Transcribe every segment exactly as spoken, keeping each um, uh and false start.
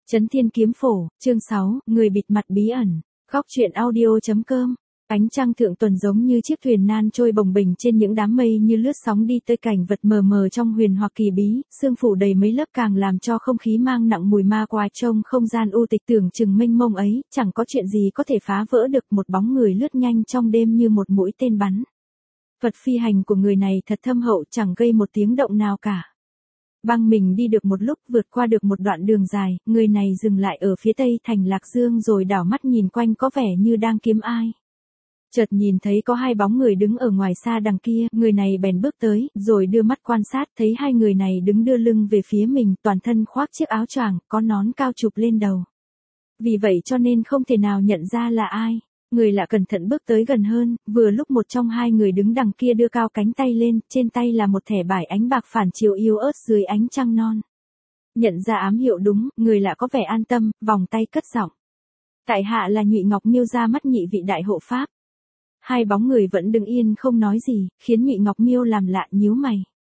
Chấn Thiên Kiếm Phổ, chương sáu, người bịt mặt bí ẩn. Góc truyện audio chấm com. Ánh trăng thượng tuần giống như chiếc thuyền nan trôi bồng bềnh trên những đám mây như lướt sóng đi tới cảnh vật mờ mờ trong huyền hoặc kỳ bí, sương phủ đầy mấy lớp càng làm cho không khí mang nặng mùi ma quái trông không gian u tịch tưởng chừng mênh mông ấy, chẳng có chuyện gì có thể phá vỡ được một bóng người lướt nhanh trong đêm như một mũi tên bắn. Vật phi hành của người này thật thâm hậu chẳng gây một tiếng động nào cả. Băng mình đi được một lúc vượt qua được một đoạn đường dài, người này dừng lại ở phía tây thành Lạc Dương rồi đảo mắt nhìn quanh có vẻ như đang kiếm ai. Chợt nhìn thấy có hai bóng người đứng ở ngoài xa đằng kia, người này bèn bước tới, rồi đưa mắt quan sát, thấy hai người này đứng đưa lưng về phía mình, toàn thân khoác chiếc áo choàng, có nón cao chụp lên đầu. Vì vậy cho nên không thể nào nhận ra là ai. Người lạ cẩn thận bước tới gần hơn, vừa lúc một trong hai người đứng đằng kia đưa cao cánh tay lên, trên tay là một thẻ bài ánh bạc phản chiếu yếu ớt dưới ánh trăng non. Nhận ra ám hiệu đúng, người lạ có vẻ an tâm, vòng tay cất giọng. Tại hạ là Nhụy Ngọc Miêu ra mắt nhị vị đại hộ pháp. Hai bóng người vẫn đứng yên không nói gì, khiến Nhụy Ngọc Miêu làm lạ nhíu mày.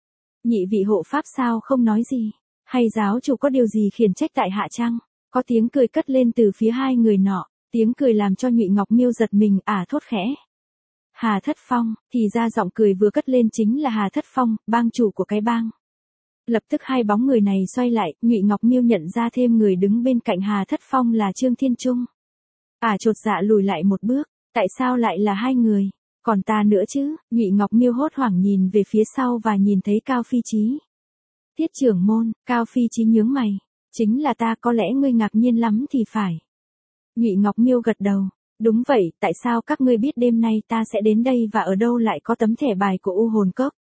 Nhị vị hộ pháp sao không nói gì? Hay giáo chủ có điều gì khiển trách tại hạ chăng? Có tiếng cười cất lên từ phía hai người nọ. Tiếng cười làm cho Nhụy Ngọc Miêu giật mình ả thốt khẽ. Hà Thất Phong, thì ra giọng cười vừa cất lên chính là Hà Thất Phong, bang chủ của cái bang. Lập tức hai bóng người này xoay lại, Nhụy Ngọc Miêu nhận ra thêm người đứng bên cạnh Hà Thất Phong là Trương Thiên Trung. Ả chột dạ lùi lại một bước, tại sao lại là hai người, còn ta nữa chứ? Nhụy Ngọc Miêu hốt hoảng nhìn về phía sau và nhìn thấy Cao Phi Chí. Tiết trưởng môn, Cao Phi Chí nhướng mày, chính là ta, có lẽ ngươi ngạc nhiên lắm thì phải. Nhụy Ngọc Miêu gật đầu, đúng vậy, tại sao các ngươi biết đêm nay ta sẽ đến đây và ở đâu lại có tấm thẻ bài của U Hồn Cốc?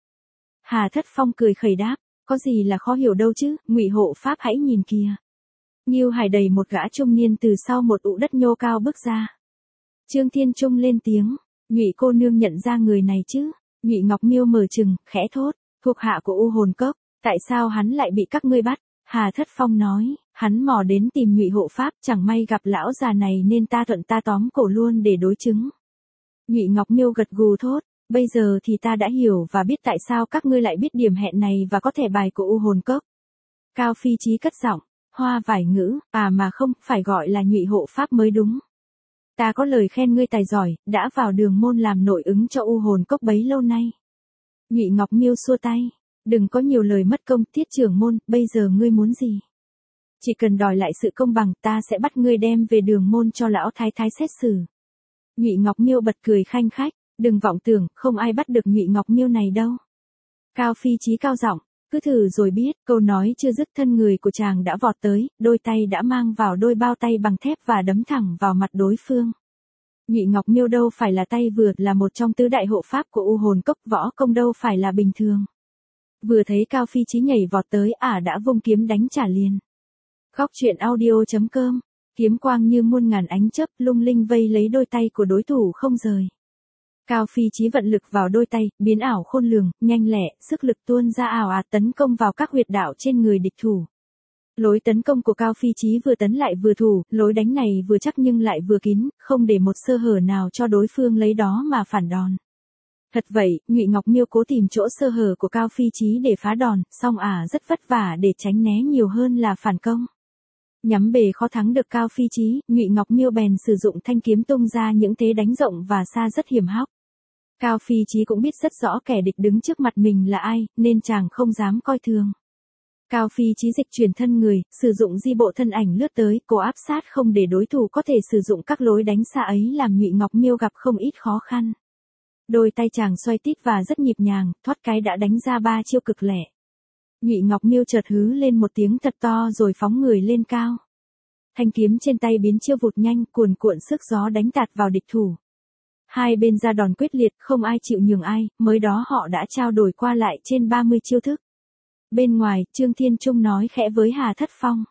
Hà Thất Phong cười khẩy đáp, có gì là khó hiểu đâu chứ, Ngụy hộ pháp hãy nhìn kìa. Nghiêu Hải đầy một gã trung niên từ sau một ụ đất nhô cao bước ra. Trương Thiên Trung lên tiếng, Nhụy cô nương nhận ra người này chứ? Nhụy Ngọc Miêu mở trừng, khẽ thốt, thuộc hạ của U Hồn Cốc, tại sao hắn lại bị các ngươi bắt? Hà Thất Phong nói, hắn mò đến tìm Nhụy hộ pháp, chẳng may gặp lão già này nên ta thuận ta tóm cổ luôn để đối chứng. Nhụy Ngọc Miêu gật gù thốt, bây giờ thì ta đã hiểu và biết tại sao các ngươi lại biết điểm hẹn này và có thẻ bài của U Hồn Cốc. Cao Phi Chí cất giọng, hoa vải ngữ, à mà không, phải gọi là Nhụy hộ pháp mới đúng. Ta có lời khen ngươi tài giỏi, đã vào đường môn làm nội ứng cho U Hồn Cốc bấy lâu nay. Nhụy Ngọc Miêu xua tay, đừng có nhiều lời mất công, Tiết trưởng môn, bây giờ ngươi muốn gì? Chỉ cần đòi lại sự công bằng, ta sẽ bắt ngươi đem về đường môn cho lão thái thái xét xử. Nhụy Ngọc Miêu bật cười khanh khách, đừng vọng tưởng, không ai bắt được Nhụy Ngọc Miêu này đâu. Cao Phi Chí cao giọng, cứ thử rồi biết. Câu nói chưa dứt thân người của chàng đã vọt tới, đôi tay đã mang vào đôi bao tay bằng thép và đấm thẳng vào mặt đối phương. Nhụy Ngọc Miêu đâu phải là tay vừa, là một trong tứ đại hộ pháp của U Hồn Cốc, võ công đâu phải là bình thường. Vừa thấy Cao Phi Chí nhảy vọt tới, ả đã vung kiếm đánh trả liền. Góc truyện audio chấm com, kiếm quang như muôn ngàn ánh chớp lung linh vây lấy đôi tay của đối thủ không rời. Cao Phi Chí vận lực vào đôi tay, biến ảo khôn lường, nhanh lẹ, sức lực tuôn ra ảo ạt tấn công vào các huyệt đạo trên người địch thủ. Lối tấn công của Cao Phi Chí vừa tấn lại vừa thủ, lối đánh này vừa chắc nhưng lại vừa kín, không để một sơ hở nào cho đối phương lấy đó mà phản đòn. Thật vậy, Nhụy Ngọc Miêu cố tìm chỗ sơ hở của Cao Phi Chí để phá đòn, song ả rất vất vả để tránh né nhiều hơn là phản công. Nhắm bề khó thắng được Cao Phi Chí, Nhụy Ngọc Miêu bèn sử dụng thanh kiếm tung ra những thế đánh rộng và xa rất hiểm hóc. Cao Phi Chí cũng biết rất rõ kẻ địch đứng trước mặt mình là ai, nên chàng không dám coi thường. Cao Phi Chí dịch chuyển thân người, sử dụng di bộ thân ảnh lướt tới, cố áp sát không để đối thủ có thể sử dụng các lối đánh xa ấy làm Nhụy Ngọc Miêu gặp không ít khó khăn. Đôi tay chàng xoay tít và rất nhịp nhàng, thoát cái đã đánh ra ba chiêu cực lẻ. Nhụy Ngọc Miêu chợt hứ lên một tiếng thật to rồi phóng người lên cao. Thanh kiếm trên tay biến chiêu vụt nhanh, cuồn cuộn sức gió đánh tạt vào địch thủ. Hai bên ra đòn quyết liệt, không ai chịu nhường ai, mới đó họ đã trao đổi qua lại trên ba mươi chiêu thức. Bên ngoài, Trương Thiên Trung nói khẽ với Hà Thất Phong.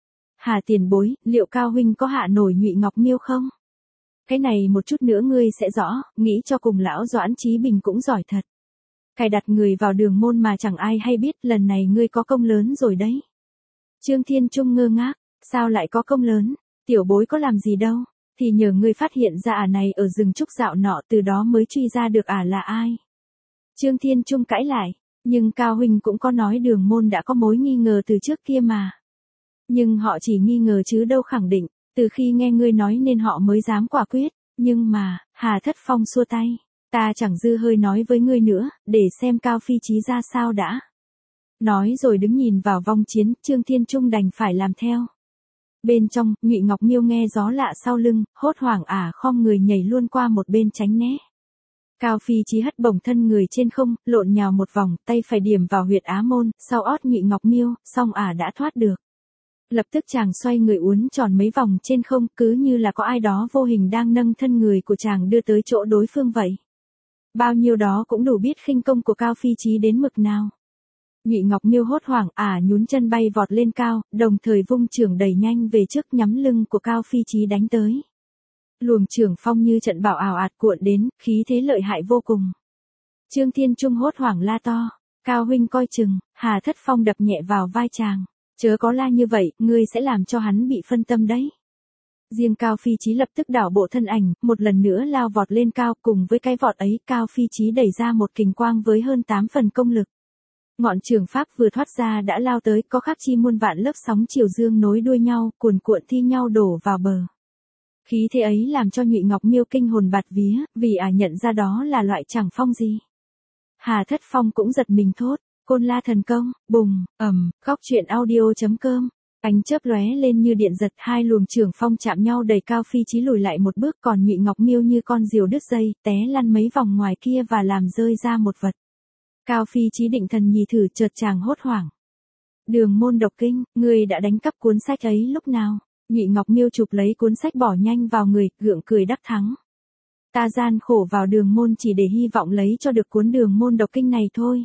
Hà tiền bối, liệu Cao huynh có hạ nổi Nhụy Ngọc Miêu không? Cái này một chút nữa ngươi sẽ rõ, nghĩ cho cùng lão Doãn Chí Bình cũng giỏi thật. Cài đặt người vào đường môn mà chẳng ai hay biết, lần này ngươi có công lớn rồi đấy. Trương Thiên Trung ngơ ngác, sao lại có công lớn, tiểu bối có làm gì đâu, thì nhờ ngươi phát hiện ra ả này ở rừng trúc dạo nọ, từ đó mới truy ra được ả là ai. Trương Thiên Trung cãi lại, nhưng Cao huynh cũng có nói đường môn đã có mối nghi ngờ từ trước kia mà. Nhưng họ chỉ nghi ngờ chứ đâu khẳng định, từ khi nghe ngươi nói nên họ mới dám quả quyết, nhưng mà, Hà Thất Phong xua tay, ta chẳng dư hơi nói với ngươi nữa, để xem Cao Phi Chí ra sao đã. Nói rồi đứng nhìn vào vong chiến, Trương Thiên Trung đành phải làm theo. Bên trong, Nhụy Ngọc Miêu nghe gió lạ sau lưng, hốt hoảng ả khom người nhảy luôn qua một bên tránh né. Cao Phi Chí hất bổng thân người trên không, lộn nhào một vòng, tay phải điểm vào huyệt á môn, sau ót Nhụy Ngọc Miêu, xong ả đã thoát được. Lập tức chàng xoay người uốn tròn mấy vòng trên không, cứ như là có ai đó vô hình đang nâng thân người của chàng đưa tới chỗ đối phương vậy. Bao nhiêu đó cũng đủ biết khinh công của Cao Phi Chí đến mực nào. Nhụy Ngọc Miêu hốt hoảng ả nhún chân bay vọt lên cao, đồng thời vung chưởng đẩy nhanh về trước nhắm lưng của Cao Phi Chí đánh tới. Luồng chưởng phong như trận bão ào ạt cuộn đến, khí thế lợi hại vô cùng. Trương Thiên Trung hốt hoảng la to, Cao huynh coi chừng, Hà Thất Phong đập nhẹ vào vai chàng, chớ có la như vậy, ngươi sẽ làm cho hắn bị phân tâm đấy. Riêng Cao Phi Chí lập tức đảo bộ thân ảnh, một lần nữa lao vọt lên cao, cùng với cái vọt ấy, Cao Phi Chí đẩy ra một kình quang với hơn tám phần công lực. Ngọn trường pháp vừa thoát ra đã lao tới, có khắp chi muôn vạn lớp sóng chiều dương nối đuôi nhau, cuồn cuộn thi nhau đổ vào bờ. Khí thế ấy làm cho Nhụy Ngọc Miêu kinh hồn bạt vía, vì ả nhận ra đó là loại chẳng phong gì. Hà Thất Phong cũng giật mình thốt, Côn La thần công, bùng, ầm, Góc Truyện Audio chấm com. Ánh chớp lóe lên như điện giật, hai luồng trường phong chạm nhau đẩy Cao Phi Chí lùi lại một bước, còn Nhụy Ngọc Miêu như con diều đứt dây, té lăn mấy vòng ngoài kia và làm rơi ra một vật. Cao Phi Chí định thần nhì thử, chợt chàng hốt hoảng. Đường môn độc kinh, ngươi đã đánh cắp cuốn sách ấy lúc nào? Nhụy Ngọc Miêu chụp lấy cuốn sách bỏ nhanh vào người, gượng cười đắc thắng. Ta gian khổ vào đường môn chỉ để hy vọng lấy cho được cuốn đường môn độc kinh này thôi.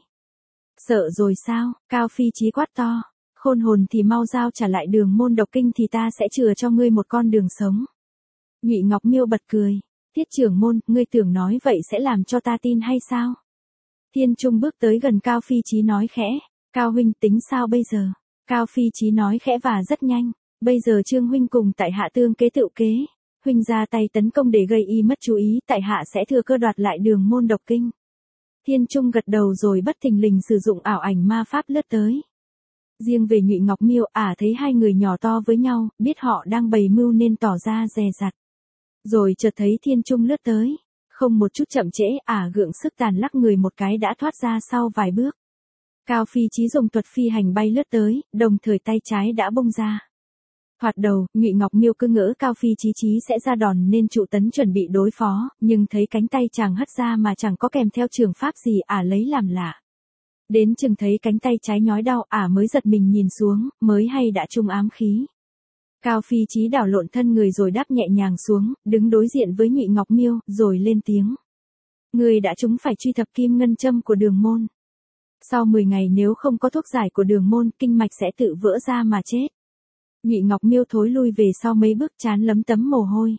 Sợ rồi sao? Cao Phi Chí quát to. Khôn hồn thì mau giao trả lại đường môn độc kinh thì ta sẽ chừa cho ngươi một con đường sống. Nhụy Ngọc Miêu bật cười. Tiết trưởng môn, ngươi tưởng nói vậy sẽ làm cho ta tin hay sao? Thiên Trung bước tới gần Cao Phi Chí nói khẽ. Cao huynh tính sao bây giờ? Cao Phi Chí nói khẽ và rất nhanh. Bây giờ Trương huynh cùng tại hạ tương kế tựu kế. Huynh ra tay tấn công để gây y mất chú ý, tại hạ sẽ thừa cơ đoạt lại đường môn độc kinh. Thiên Trung gật đầu rồi bất thình lình sử dụng ảo ảnh ma pháp lướt tới. Riêng về Nhụy Ngọc Miêu, ả thấy hai người nhỏ to với nhau, biết họ đang bày mưu nên tỏ ra dè dặt. Rồi chợt thấy Thiên Trung lướt tới, không một chút chậm trễ, ả gượng sức tàn lắc người một cái đã thoát ra sau vài bước. Cao Phi Chí dùng thuật phi hành bay lướt tới, đồng thời tay trái đã bung ra. Thoạt đầu, Nhụy Ngọc Miêu cứ ngỡ Cao Phi Chí Chí sẽ ra đòn nên trụ tấn chuẩn bị đối phó, nhưng thấy cánh tay chàng hất ra mà chẳng có kèm theo trường pháp gì, ả lấy làm lạ. Đến chừng thấy cánh tay trái nhói đau, ả mới giật mình nhìn xuống, mới hay đã trung ám khí. Cao Phi Chí đảo lộn thân người rồi đáp nhẹ nhàng xuống, đứng đối diện với Nhụy Ngọc Miêu, rồi lên tiếng. Người đã trúng phải truy thập kim ngân châm của đường môn. Sau mười ngày nếu không có thuốc giải của đường môn, kinh mạch sẽ tự vỡ ra mà chết. Nhụy Ngọc Miêu thối lui về sau mấy bước, trán lấm tấm mồ hôi.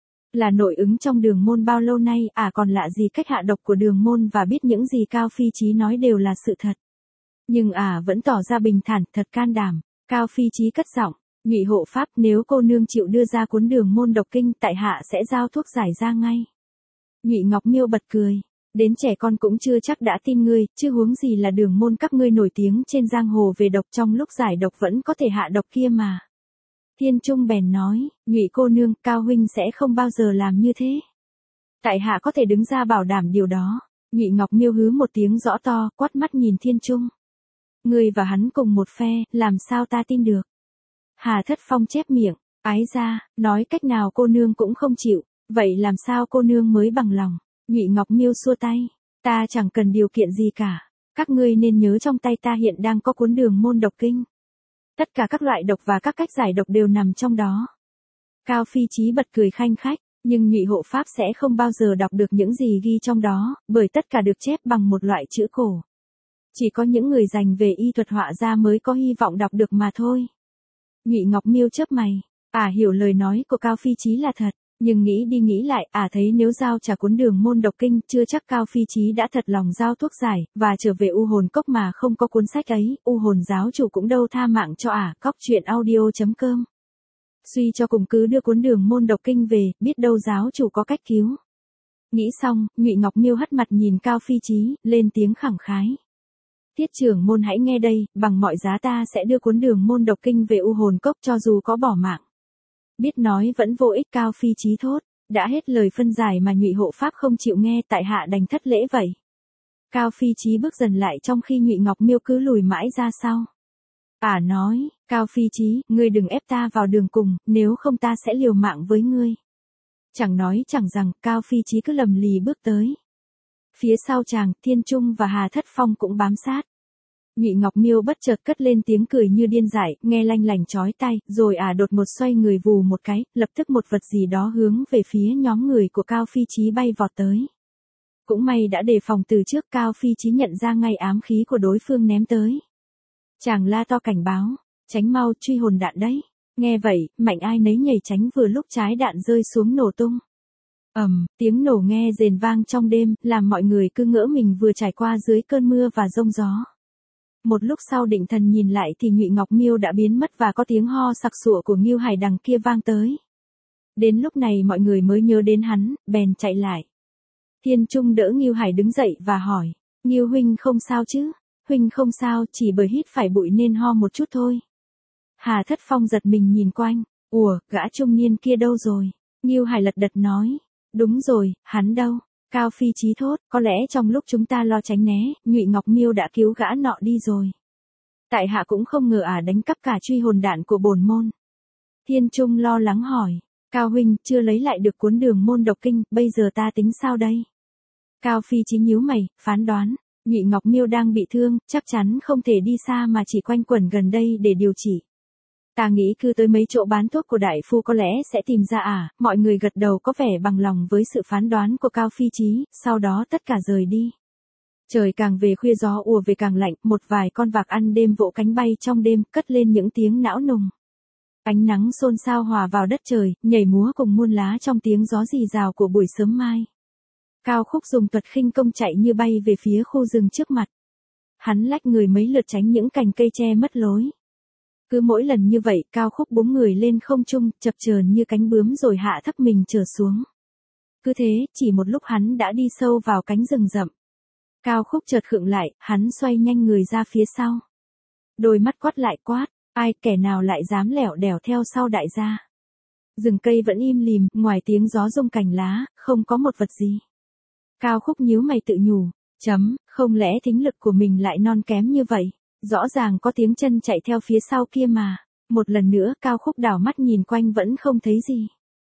Là nội ứng trong đường môn bao lâu nay, ả à còn lạ gì cách hạ độc của đường môn và biết những gì Cao Phi Chí nói đều là sự thật. Nhưng ả à vẫn tỏ ra bình thản, thật can đảm. Cao Phi Chí cất giọng, Nhụy hộ pháp, nếu cô nương chịu đưa ra cuốn đường môn độc kinh, tại hạ sẽ giao thuốc giải ra ngay. Nhụy Ngọc Miêu bật cười, đến trẻ con cũng chưa chắc đã tin ngươi, chứ huống gì là đường môn các ngươi nổi tiếng trên giang hồ về độc, trong lúc giải độc vẫn có thể hạ độc kia mà. Thiên Trung bèn nói, Nhụy cô nương, Cao huynh sẽ không bao giờ làm như thế. Tại hạ có thể đứng ra bảo đảm điều đó. Nhụy Ngọc Miêu hứ một tiếng rõ to, quát mắt nhìn Thiên Trung. Ngươi và hắn cùng một phe, làm sao ta tin được? Hà Thất Phong chép miệng, ái ra, nói cách nào cô nương cũng không chịu, vậy làm sao cô nương mới bằng lòng? Nhụy Ngọc Miêu xua tay, ta chẳng cần điều kiện gì cả, các ngươi nên nhớ trong tay ta hiện đang có cuốn đường môn độc kinh. Tất cả các loại độc và các cách giải độc đều nằm trong đó. Cao Phi Chí bật cười khanh khách, nhưng Nhụy hộ pháp sẽ không bao giờ đọc được những gì ghi trong đó, bởi tất cả được chép bằng một loại chữ cổ. Chỉ có những người dành về y thuật họa ra mới có hy vọng đọc được mà thôi. Nhụy Ngọc Miêu chớp mày, ả à hiểu lời nói của Cao Phi Chí là thật, nhưng nghĩ đi nghĩ lại, ả à thấy nếu giao trả cuốn đường môn độc kinh, chưa chắc Cao Phi Chí đã thật lòng giao thuốc giải, và trở về U Hồn Cốc mà không có cuốn sách ấy, U Hồn giáo chủ cũng đâu tha mạng cho ả. À. Góc Truyện Audio chấm com. Suy cho cùng cứ đưa cuốn đường môn độc kinh về, biết đâu giáo chủ có cách cứu. Nghĩ xong, Nhụy Ngọc Miêu hất mặt nhìn Cao Phi Chí, lên tiếng khẳng khái. Tiết trưởng môn hãy nghe đây, bằng mọi giá ta sẽ đưa cuốn Đường môn độc kinh về U Hồn Cốc cho dù có bỏ mạng. Biết nói vẫn vô ích, Cao Phi Chí thốt. Đã hết lời phân giải mà Nhụy hộ pháp không chịu nghe, tại hạ đành thất lễ vậy. Cao Phi Chí bước dần lại trong khi Nhụy Ngọc Miêu cứ lùi mãi ra sau. Ả à nói, Cao Phi Chí, ngươi đừng ép ta vào đường cùng, nếu không ta sẽ liều mạng với ngươi. Chẳng nói chẳng rằng, Cao Phi Chí cứ lầm lì bước tới. Phía sau chàng, Thiên Trung và Hà Thất Phong cũng bám sát. Nhụy Ngọc Miêu bất chợt cất lên tiếng cười như điên dại, nghe lanh lành chói tai, rồi ả à đột ngột xoay người vù một cái, lập tức một vật gì đó hướng về phía nhóm người của Cao Phi Chí bay vọt tới. Cũng may đã đề phòng từ trước, Cao Phi Chí nhận ra ngay ám khí của đối phương ném tới. Chàng la to cảnh báo, tránh mau, truy hồn đạn đấy. Nghe vậy, mạnh ai nấy nhảy tránh vừa lúc trái đạn rơi xuống nổ tung. Ầm, um, tiếng nổ nghe rền vang trong đêm, làm mọi người cứ ngỡ mình vừa trải qua dưới cơn mưa và giông gió. Một lúc sau định thần nhìn lại thì Nhụy Ngọc Miêu đã biến mất và có tiếng ho sặc sụa của Ngưu Hải đằng kia vang tới. Đến lúc này mọi người mới nhớ đến hắn, bèn chạy lại. Thiên Trung đỡ Ngưu Hải đứng dậy và hỏi, Ngưu huynh không sao chứ? Huynh không sao, chỉ bởi hít phải bụi nên ho một chút thôi. Hà Thất Phong giật mình nhìn quanh, ủa, gã trung niên kia đâu rồi? Ngưu Hải lật đật nói, đúng rồi, hắn đâu? Cao Phi Chí thốt, có lẽ trong lúc chúng ta lo tránh né, Nhụy Ngọc Miêu đã cứu gã nọ đi rồi. Tại hạ cũng không ngờ ả à đánh cắp cả truy hồn đạn của bổn môn. Thiên Trung lo lắng hỏi, Cao huynh, chưa lấy lại được cuốn Đường môn độc kinh, bây giờ ta tính sao đây? Cao Phi Chí nhíu mày, phán đoán, Nhụy Ngọc Miêu đang bị thương, chắc chắn không thể đi xa mà chỉ quanh quẩn gần đây để điều trị. Ta nghĩ cứ tới mấy chỗ bán thuốc của đại phu có lẽ sẽ tìm ra à, mọi người gật đầu có vẻ bằng lòng với sự phán đoán của Cao Phi Chí, sau đó tất cả rời đi. Trời càng về khuya gió ùa về càng lạnh, một vài con vạc ăn đêm vỗ cánh bay trong đêm, cất lên những tiếng não nùng. Ánh nắng xôn xao hòa vào đất trời, nhảy múa cùng muôn lá trong tiếng gió rì rào của buổi sớm mai. Cao Khúc dùng thuật khinh công chạy như bay về phía khu rừng trước mặt. Hắn lách người mấy lượt tránh những cành cây che mất lối. Cứ mỗi lần như vậy, Cao Khúc búng người lên không trung, chập chờn như cánh bướm rồi hạ thấp mình trở xuống. Cứ thế, chỉ một lúc hắn đã đi sâu vào cánh rừng rậm. Cao Khúc chợt khựng lại, hắn xoay nhanh người ra phía sau. Đôi mắt quát lại quát, ai, kẻ nào lại dám lẻo đẻo theo sau đại gia. Rừng cây vẫn im lìm, ngoài tiếng gió rung cành lá, không có một vật gì. Cao Khúc nhíu mày tự nhủ, chấm, không lẽ thính lực của mình lại non kém như vậy? Rõ ràng có tiếng chân chạy theo phía sau kia mà. Một lần nữa Cao Khúc đảo mắt nhìn quanh vẫn không thấy gì.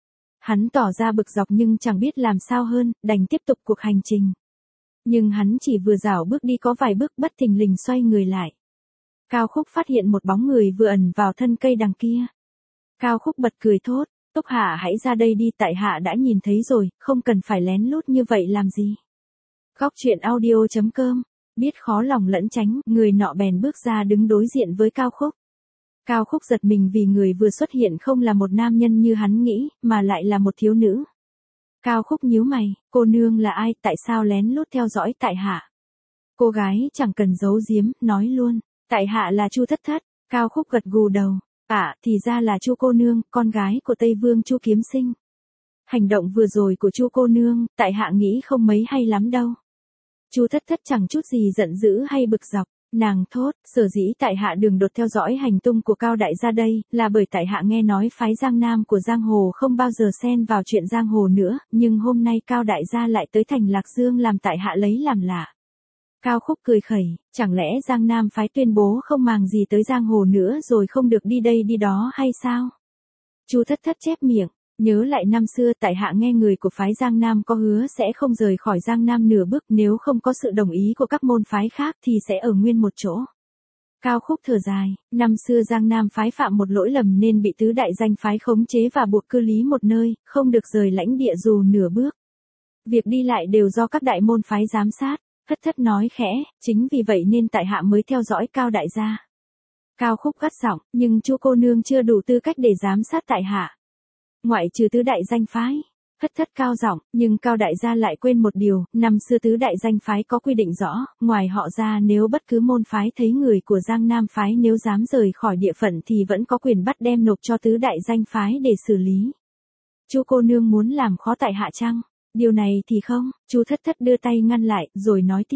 Hắn tỏ ra bực dọc nhưng chẳng biết làm sao hơn, đành tiếp tục cuộc hành trình. Nhưng hắn chỉ vừa dảo bước đi có vài bước bất thình lình xoay người lại. Cao Khúc phát hiện một bóng người vừa ẩn vào thân cây đằng kia. Cao Khúc bật cười thốt, Túc Hạ hãy ra đây đi, tại hạ đã nhìn thấy rồi, không cần phải lén lút như vậy làm gì. Góc truyện audio chấm com. Biết khó lòng lẫn tránh, người nọ bèn bước ra đứng đối diện với Cao Khúc. Cao Khúc giật mình vì người vừa xuất hiện không là một nam nhân như hắn nghĩ, mà lại là một thiếu nữ. Cao Khúc nhíu mày, cô nương là ai, tại sao lén lút theo dõi tại hạ? Cô gái chẳng cần giấu giếm, nói luôn, tại hạ là Chu Thất Thất. Cao Khúc gật gù đầu, à, thì ra là Chu cô nương, con gái của Tây Vương Chu Kiếm Sinh. Hành động vừa rồi của Chu cô nương, tại hạ nghĩ không mấy hay lắm đâu. Chu Thất Thất chẳng chút gì giận dữ hay bực dọc, nàng thốt, sở dĩ tại hạ đường đột theo dõi hành tung của Cao đại gia đây, là bởi tại hạ nghe nói phái Giang Nam của Giang Hồ không bao giờ xen vào chuyện Giang Hồ nữa, nhưng hôm nay Cao đại gia lại tới thành Lạc Dương làm tại hạ lấy làm lạ. Cao Khúc cười khẩy, chẳng lẽ Giang Nam phái tuyên bố không màng gì tới Giang Hồ nữa rồi không được đi đây đi đó hay sao? Chu Thất Thất chép miệng. Nhớ lại năm xưa tại hạ nghe người của phái Giang Nam có hứa sẽ không rời khỏi Giang Nam nửa bước, nếu không có sự đồng ý của các môn phái khác thì sẽ ở nguyên một chỗ. Cao Khúc thở dài, năm xưa Giang Nam phái phạm một lỗi lầm nên bị tứ đại danh phái khống chế và buộc cư lý một nơi, không được rời lãnh địa dù nửa bước. Việc đi lại đều do các đại môn phái giám sát. Thất Thất nói khẽ, chính vì vậy nên tại hạ mới theo dõi Cao đại gia. Cao Khúc gắt giọng, nhưng Chu cô nương chưa đủ tư cách để giám sát tại hạ. Ngoại trừ tứ đại danh phái. Thất Thất cao giọng, nhưng Cao đại gia lại quên một điều, năm xưa tứ đại danh phái có quy định rõ, ngoài họ ra nếu bất cứ môn phái thấy người của Giang Nam phái nếu dám rời khỏi địa phận thì vẫn có quyền bắt đem nộp cho tứ đại danh phái để xử lý. Chu cô nương muốn làm khó tại hạ chăng? Điều này thì không. Chu Thất Thất đưa tay ngăn lại, rồi nói tiếp.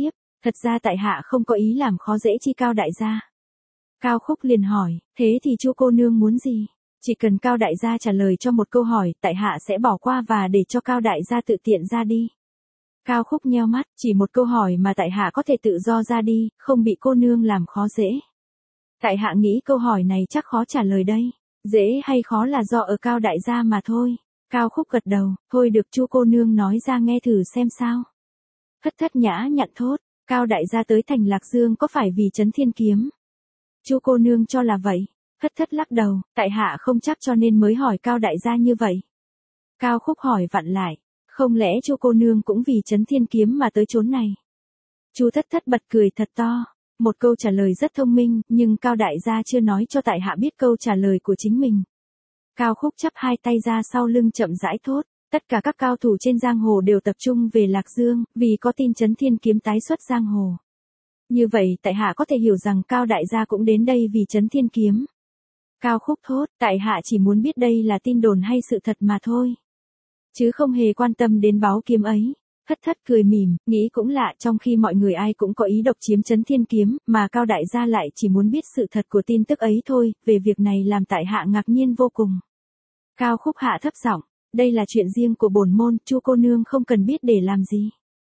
Thật ra tại hạ không có ý làm khó dễ chi Cao đại gia. Cao Khúc liền hỏi, thế thì Chu cô nương muốn gì? Chỉ cần Cao đại gia trả lời cho một câu hỏi, tại hạ sẽ bỏ qua và để cho Cao đại gia tự tiện ra đi. Cao Khúc nheo mắt, chỉ một câu hỏi mà tại hạ có thể tự do ra đi, không bị cô nương làm khó dễ. Tại hạ nghĩ câu hỏi này chắc khó trả lời đây. Dễ hay khó là do ở Cao đại gia mà thôi. Cao Khúc gật đầu, thôi được Chu cô nương nói ra nghe thử xem sao. Hất thất nhã nhận thốt, Cao đại gia tới thành Lạc Dương có phải vì Trấn Thiên Kiếm? Chu cô nương cho là vậy. Hất thất lắc đầu, tại hạ không chắc cho nên mới hỏi Cao đại gia như vậy. Cao Khúc hỏi vặn lại, không lẽ Chu cô nương cũng vì Trấn Thiên Kiếm mà tới chốn này? Chu thất thất bật cười thật to, một câu trả lời rất thông minh, nhưng Cao đại gia chưa nói cho tại hạ biết câu trả lời của chính mình. Cao Khúc chắp hai tay ra sau lưng chậm rãi thốt, tất cả các cao thủ trên giang hồ đều tập trung về Lạc Dương, vì có tin Trấn Thiên Kiếm tái xuất giang hồ. Như vậy tại hạ có thể hiểu rằng Cao đại gia cũng đến đây vì Trấn Thiên Kiếm. Cao Khúc thốt, tại hạ chỉ muốn biết đây là tin đồn hay sự thật mà thôi. Chứ không hề quan tâm đến báu kiếm ấy. Hất thất cười mỉm, nghĩ cũng lạ, trong khi mọi người ai cũng có ý độc chiếm Trấn Thiên Kiếm, mà Cao đại gia lại chỉ muốn biết sự thật của tin tức ấy thôi, về việc này làm tại hạ ngạc nhiên vô cùng. Cao Khúc hạ thấp giọng, đây là chuyện riêng của bổn môn, Chu cô nương không cần biết để làm gì.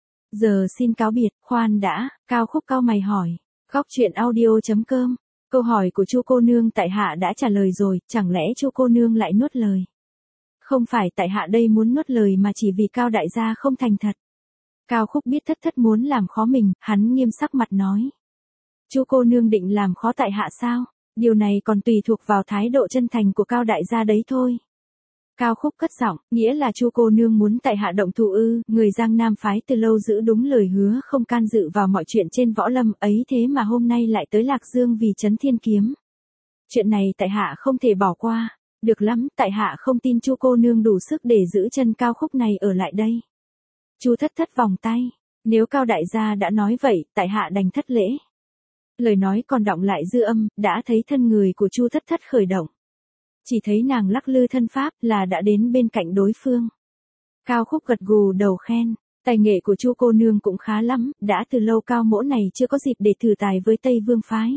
Giờ xin cáo biệt, khoan đã, Cao Khúc cau mày hỏi, góc truyện audio chấm com, câu hỏi của Chu cô nương tại hạ đã trả lời rồi, chẳng lẽ Chu cô nương lại nuốt lời? Không phải tại hạ đây muốn nuốt lời mà chỉ vì Cao đại gia không thành thật. Cao Khúc biết thất thất muốn làm khó mình, hắn nghiêm sắc mặt nói. Chu cô nương định làm khó tại hạ sao? Điều này còn tùy thuộc vào thái độ chân thành của Cao đại gia đấy thôi. Cao Khúc cất giọng, nghĩa là Chu cô nương muốn tại hạ động thủ ư? Người Giang Nam phái từ lâu giữ đúng lời hứa không can dự vào mọi chuyện trên võ lâm ấy, thế mà hôm nay lại tới Lạc Dương vì Trấn Thiên Kiếm. Chuyện này tại hạ không thể bỏ qua. Được lắm, tại hạ không tin Chu cô nương đủ sức để giữ chân Cao Khúc này ở lại đây. Chu thất thất vòng tay, nếu Cao đại gia đã nói vậy, tại hạ đành thất lễ. Lời nói còn đọng lại dư âm, đã thấy thân người của Chu thất thất khởi động. Chỉ thấy nàng lắc lư thân pháp là đã đến bên cạnh đối phương. Cao Khúc gật gù đầu khen, tài nghệ của Chu cô nương cũng khá lắm, đã từ lâu Cao mỗ này chưa có dịp để thử tài với Tây Vương phái.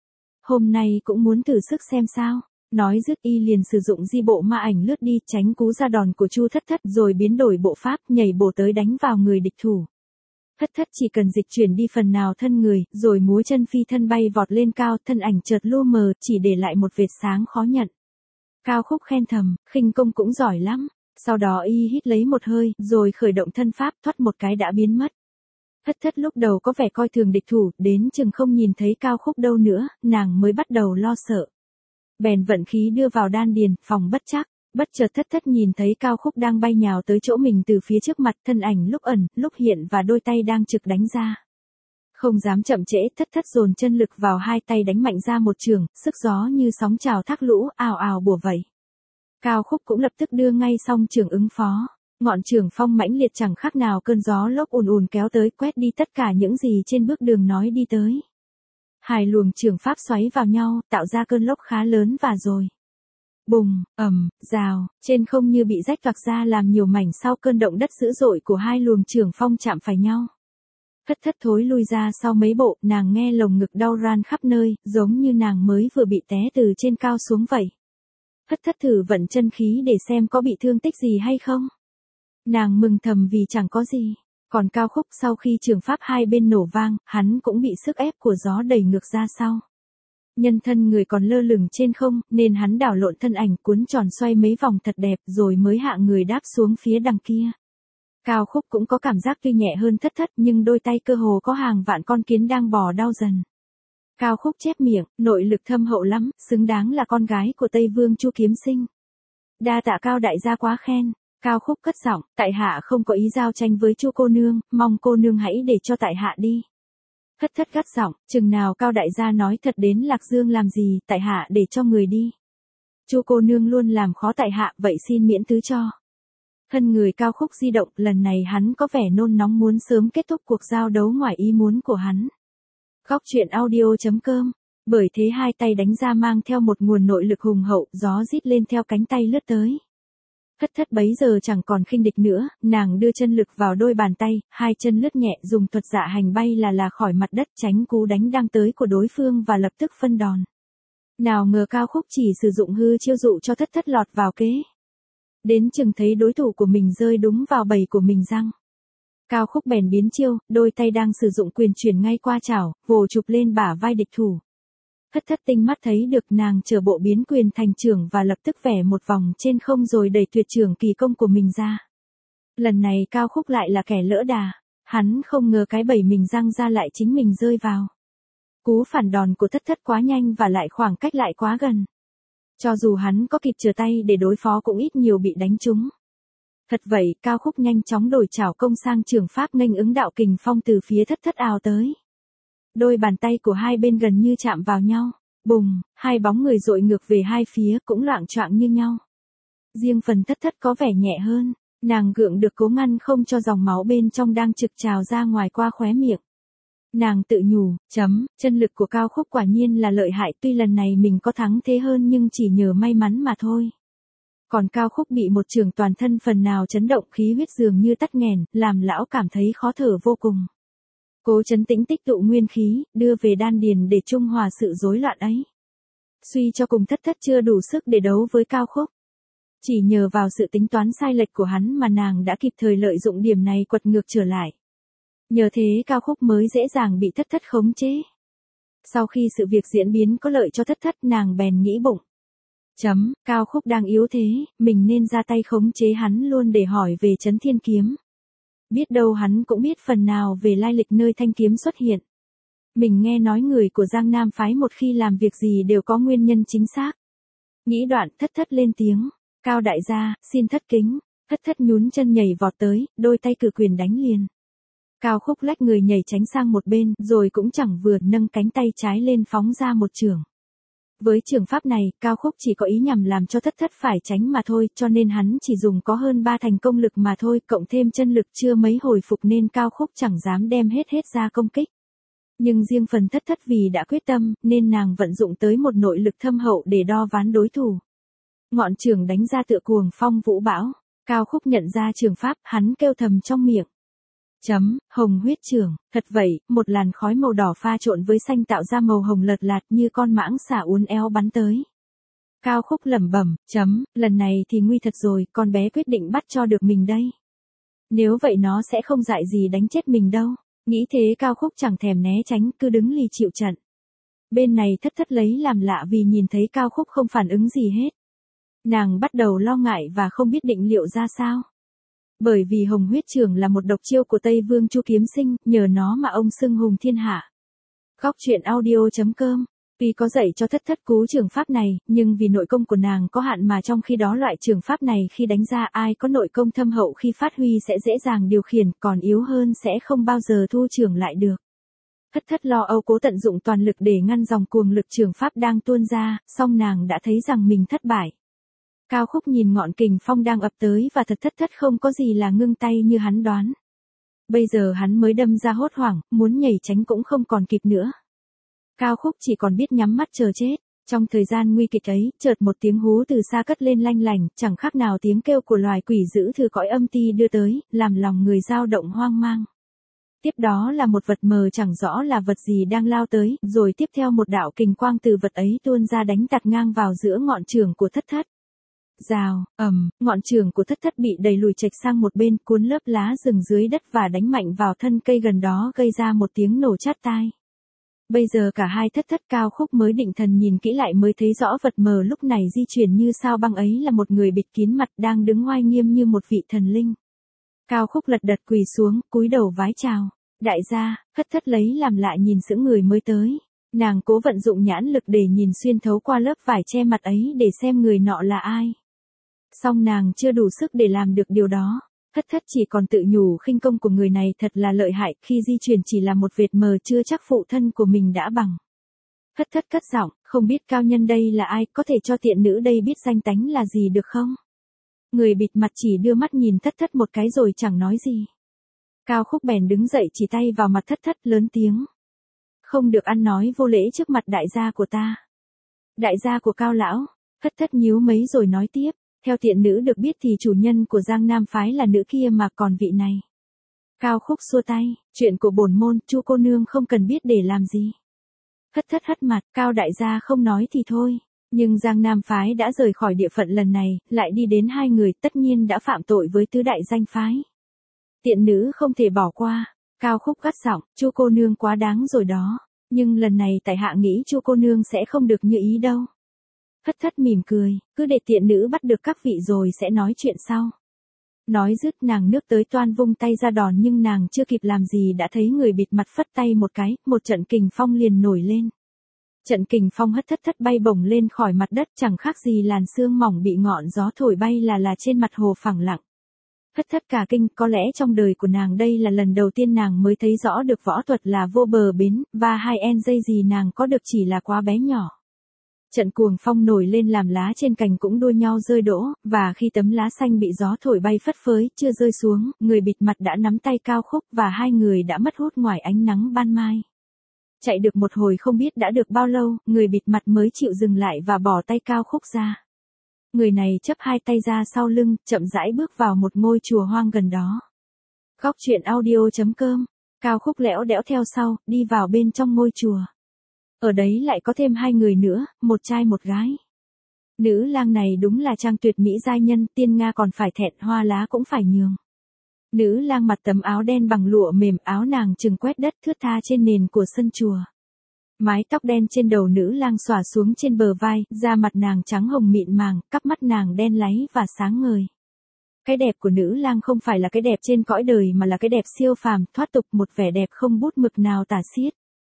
Hôm nay cũng muốn thử sức xem sao. Nói dứt y liền sử dụng di bộ ma ảnh lướt đi, tránh cú ra đòn của Chu thất thất rồi biến đổi bộ pháp, nhảy bổ tới đánh vào người địch thủ. Thất thất chỉ cần dịch chuyển đi phần nào thân người, rồi múa chân phi thân bay vọt lên cao, thân ảnh chợt lu mờ, chỉ để lại một vệt sáng khó nhận. Cao Khúc khen thầm, khinh công cũng giỏi lắm. Sau đó y hít lấy một hơi, rồi khởi động thân pháp, thoát một cái đã biến mất. Thất thất lúc đầu có vẻ coi thường địch thủ, đến chừng không nhìn thấy Cao Khúc đâu nữa, nàng mới bắt đầu lo sợ. Bèn vận khí đưa vào đan điền, phòng bất chắc, bất chợt thất thất nhìn thấy Cao Khúc đang bay nhào tới chỗ mình từ phía trước mặt, thân ảnh lúc ẩn, lúc hiện và đôi tay đang trực đánh ra. Không dám chậm trễ, thất thất dồn chân lực vào hai tay đánh mạnh ra một chưởng, sức gió như sóng trào thác lũ, ào ào bủa vẩy. Cao Khúc cũng lập tức đưa ngay xong chưởng ứng phó, ngọn chưởng phong mãnh liệt chẳng khác nào cơn gió lốc ùn ùn kéo tới, quét đi tất cả những gì trên bước đường nói đi tới. Hai luồng chưởng pháp xoáy vào nhau, tạo ra cơn lốc khá lớn và rồi. Bùng, ầm, rào, trên không như bị rách toạc ra làm nhiều mảnh sau cơn động đất dữ dội của hai luồng chưởng phong chạm phải nhau. Thất thất thối lui ra sau mấy bộ, nàng nghe lồng ngực đau ran khắp nơi, giống như nàng mới vừa bị té từ trên cao xuống vậy. Thất thất thử vận chân khí để xem có bị thương tích gì hay không. Nàng mừng thầm vì chẳng có gì. Còn Cao Khúc sau khi trường pháp hai bên nổ vang, hắn cũng bị sức ép của gió đẩy ngược ra sau. Nhân thân người còn lơ lửng trên không, nên hắn đảo lộn thân ảnh cuốn tròn xoay mấy vòng thật đẹp rồi mới hạ người đáp xuống phía đằng kia. Cao Khúc cũng có cảm giác tuy nhẹ hơn thất thất nhưng đôi tay cơ hồ có hàng vạn con kiến đang bò đau dần. Cao Khúc chép miệng, nội lực thâm hậu lắm, xứng đáng là con gái của Tây Vương Chu Kiếm Sinh. Đa tạ Cao đại gia quá khen. Cao Khúc cất giọng, tại hạ không có ý giao tranh với Chu cô nương, mong cô nương hãy để cho tại hạ đi. Thất thất gắt giọng, chừng nào Cao đại gia nói thật đến Lạc Dương làm gì, tại hạ để cho người đi. Chu cô nương luôn làm khó tại hạ, vậy xin miễn thứ cho. Thân người Cao Khúc di động, lần này hắn có vẻ nôn nóng muốn sớm kết thúc cuộc giao đấu ngoài ý muốn của hắn. Góc truyện audio chấm com, bởi thế hai tay đánh ra mang theo một nguồn nội lực hùng hậu, gió rít lên theo cánh tay lướt tới. Thất thất bấy giờ chẳng còn khinh địch nữa, nàng đưa chân lực vào đôi bàn tay, hai chân lướt nhẹ dùng thuật dạ hành bay là là khỏi mặt đất tránh cú đánh đang tới của đối phương và lập tức phân đòn. Nào ngờ Cao Khúc chỉ sử dụng hư chiêu dụ cho thất thất lọt vào kế. Đến chừng thấy đối thủ của mình rơi đúng vào bầy của mình răng. Cao Khúc bèn biến chiêu, đôi tay đang sử dụng quyền chuyển ngay qua chảo, vồ chụp lên bả vai địch thủ. Thất thất tinh mắt thấy được nàng trở bộ biến quyền thành trưởng và lập tức vẽ một vòng trên không rồi đẩy tuyệt trưởng kỳ công của mình ra. Lần này Cao Khúc lại là kẻ lỡ đà, hắn không ngờ cái bẫy mình răng ra lại chính mình rơi vào. Cú phản đòn của thất thất quá nhanh và lại khoảng cách lại quá gần. Cho dù hắn có kịp trở tay để đối phó cũng ít nhiều bị đánh trúng. Thật vậy, Cao Khúc nhanh chóng đổi chảo công sang trường pháp nghênh ứng đạo kình phong từ phía thất thất ào tới. Đôi bàn tay của hai bên gần như chạm vào nhau. Bùng, hai bóng người dội ngược về hai phía cũng loạng choạng như nhau. Riêng phần thất thất có vẻ nhẹ hơn, nàng gượng được cố ngăn không cho dòng máu bên trong đang trực trào ra ngoài qua khóe miệng. Nàng tự nhủ, chấm, chân lực của Cao Khúc quả nhiên là lợi hại, tuy lần này mình có thắng thế hơn nhưng chỉ nhờ may mắn mà thôi. Còn Cao Khúc bị một chưởng toàn thân phần nào chấn động khí huyết dường như tắt nghẹn, làm lão cảm thấy khó thở vô cùng. Cố trấn tĩnh tích tụ nguyên khí, đưa về đan điền để trung hòa sự rối loạn ấy. Suy cho cùng thất thất chưa đủ sức để đấu với Cao Khúc. Chỉ nhờ vào sự tính toán sai lệch của hắn mà nàng đã kịp thời lợi dụng điểm này quật ngược trở lại. Nhờ thế Cao Khúc mới dễ dàng bị thất thất khống chế. Sau khi sự việc diễn biến có lợi cho thất thất nàng bèn nghĩ bụng. Chấm, Cao Khúc đang yếu thế, mình nên ra tay khống chế hắn luôn để hỏi về Trấn Thiên Kiếm. Biết đâu hắn cũng biết phần nào về lai lịch nơi thanh kiếm xuất hiện. Mình nghe nói người của Giang Nam phái một khi làm việc gì đều có nguyên nhân chính xác. Nghĩ đoạn thất thất lên tiếng, Cao đại gia, xin thất kính, thất thất nhún chân nhảy vọt tới, đôi tay cử quyền đánh liền. Cao Khúc lách người nhảy tránh sang một bên, rồi cũng chẳng vừa nâng cánh tay trái lên phóng ra một chưởng. Với trường pháp này, Cao Khúc chỉ có ý nhằm làm cho thất thất phải tránh mà thôi, cho nên hắn chỉ dùng có hơn ba thành công lực mà thôi, cộng thêm chân lực chưa mấy hồi phục nên Cao Khúc chẳng dám đem hết hết ra công kích. Nhưng riêng phần thất thất vì đã quyết tâm, nên nàng vận dụng tới một nội lực thâm hậu để đo ván đối thủ. Ngọn chưởng đánh ra tựa cuồng phong vũ bão, Cao Khúc nhận ra trường pháp, hắn kêu thầm trong miệng. Chấm, hồng huyết chưởng, thật vậy, một làn khói màu đỏ pha trộn với xanh tạo ra màu hồng lợt lạt như con mãng xà uốn éo bắn tới. Cao Khúc lẩm bẩm, chấm, lần này thì nguy thật rồi, con bé quyết định bắt cho được mình đây. Nếu vậy nó sẽ không dại gì đánh chết mình đâu. Nghĩ thế Cao Khúc chẳng thèm né tránh, cứ đứng lì chịu trận. Bên này thất thất lấy làm lạ vì nhìn thấy Cao Khúc không phản ứng gì hết. Nàng bắt đầu lo ngại và không biết định liệu ra sao. Bởi vì hồng huyết chưởng là một độc chiêu của Tây Vương Chu Kiếm Sinh, nhờ nó mà ông xưng hùng thiên hạ. Góc truyện audio chấm com. Tuy có dạy cho thất thất cú chưởng pháp này, nhưng vì nội công của nàng có hạn mà trong khi đó loại chưởng pháp này khi đánh ra ai có nội công thâm hậu khi phát huy sẽ dễ dàng điều khiển, còn yếu hơn sẽ không bao giờ thu chưởng lại được. Thất thất lo âu cố tận dụng toàn lực để ngăn dòng cuồng lực chưởng pháp đang tuôn ra, song nàng đã thấy rằng mình thất bại. Cao Khúc nhìn ngọn kình phong đang ập tới và thật thất thất không có gì là ngưng tay như hắn đoán. Bây giờ hắn mới đâm ra hốt hoảng, muốn nhảy tránh cũng không còn kịp nữa. Cao Khúc chỉ còn biết nhắm mắt chờ chết. Trong thời gian nguy kịch ấy, chợt một tiếng hú từ xa cất lên lanh lành, chẳng khác nào tiếng kêu của loài quỷ dữ từ cõi âm ti đưa tới, làm lòng người dao động hoang mang. Tiếp đó là một vật mờ chẳng rõ là vật gì đang lao tới, rồi tiếp theo một đạo kình quang từ vật ấy tuôn ra đánh tạt ngang vào giữa ngọn chưởng của thất thất. Rào, ầm, ngọn chưởng của thất thất bị đẩy lùi chệch sang một bên, cuốn lớp lá rừng dưới đất và đánh mạnh vào thân cây gần đó gây ra một tiếng nổ chát tai. Bây giờ cả hai thất thất Cao Khúc mới định thần nhìn kỹ lại mới thấy rõ vật mờ lúc này di chuyển như sao băng ấy là một người bịt kín mặt đang đứng oai nghiêm như một vị thần linh. Cao Khúc lật đật quỳ xuống, cúi đầu vái chào. Đại gia, thất thất lấy làm lạ nhìn sững người mới tới. Nàng cố vận dụng nhãn lực để nhìn xuyên thấu qua lớp vải che mặt ấy để xem người nọ là ai. Song nàng chưa đủ sức để làm được điều đó. Thất thất chỉ còn tự nhủ khinh công của người này thật là lợi hại, khi di chuyển chỉ là một vệt mờ chưa chắc phụ thân của mình đã bằng. Thất thất cất giọng, không biết cao nhân đây là ai, có thể cho tiện nữ đây biết danh tánh là gì được không? Người bịt mặt chỉ đưa mắt nhìn thất thất một cái rồi chẳng nói gì. Cao Khúc bèn đứng dậy chỉ tay vào mặt thất thất lớn tiếng. Không được ăn nói vô lễ trước mặt đại gia của ta. Đại gia của Cao lão, thất thất nhíu mấy rồi nói tiếp. Theo tiện nữ được biết thì chủ nhân của Giang Nam phái là nữ kia mà còn vị này. Cao Khúc xua tay, chuyện của bổn môn, chu cô nương không cần biết để làm gì. Hất thất hất mặt, Cao đại gia không nói thì thôi. Nhưng Giang Nam phái đã rời khỏi địa phận lần này, lại đi đến hai người tất nhiên đã phạm tội với tứ đại danh phái. Tiện nữ không thể bỏ qua. Cao Khúc gắt giọng, chu cô nương quá đáng rồi đó. Nhưng lần này tại hạ nghĩ chu cô nương sẽ không được như ý đâu. Hất thất mỉm cười, cứ để tiện nữ bắt được các vị rồi sẽ nói chuyện sau. Nói dứt nàng nước tới toan vung tay ra đòn nhưng nàng chưa kịp làm gì đã thấy người bịt mặt phất tay một cái, một trận kình phong liền nổi lên. Trận kình phong hất thất thất bay bổng lên khỏi mặt đất chẳng khác gì làn sương mỏng bị ngọn gió thổi bay là là trên mặt hồ phẳng lặng. Hất thất cả kinh, có lẽ trong đời của nàng đây là lần đầu tiên nàng mới thấy rõ được võ thuật là vô bờ bến, và hai en dây gì nàng có được chỉ là quá bé nhỏ. Trận cuồng phong nổi lên làm lá trên cành cũng đua nhau rơi đổ, và khi tấm lá xanh bị gió thổi bay phất phới, chưa rơi xuống, người bịt mặt đã nắm tay Cao Khúc và hai người đã mất hút ngoài ánh nắng ban mai. Chạy được một hồi không biết đã được bao lâu, người bịt mặt mới chịu dừng lại và bỏ tay Cao Khúc ra. Người này chấp hai tay ra sau lưng, chậm rãi bước vào một ngôi chùa hoang gần đó. Góc truyện audio chấm com, Cao Khúc lẽo đẽo theo sau, đi vào bên trong ngôi chùa. Ở đấy lại có thêm hai người nữa, một trai một gái. Nữ lang này đúng là trang tuyệt mỹ giai nhân, tiên Nga còn phải thẹn, hoa lá cũng phải nhường. Nữ lang mặc tấm áo đen bằng lụa mềm, áo nàng chừng quét đất thướt tha trên nền của sân chùa. Mái tóc đen trên đầu nữ lang xõa xuống trên bờ vai, da mặt nàng trắng hồng mịn màng, cắp mắt nàng đen láy và sáng ngời. Cái đẹp của nữ lang không phải là cái đẹp trên cõi đời mà là cái đẹp siêu phàm, thoát tục, một vẻ đẹp không bút mực nào tả xiết.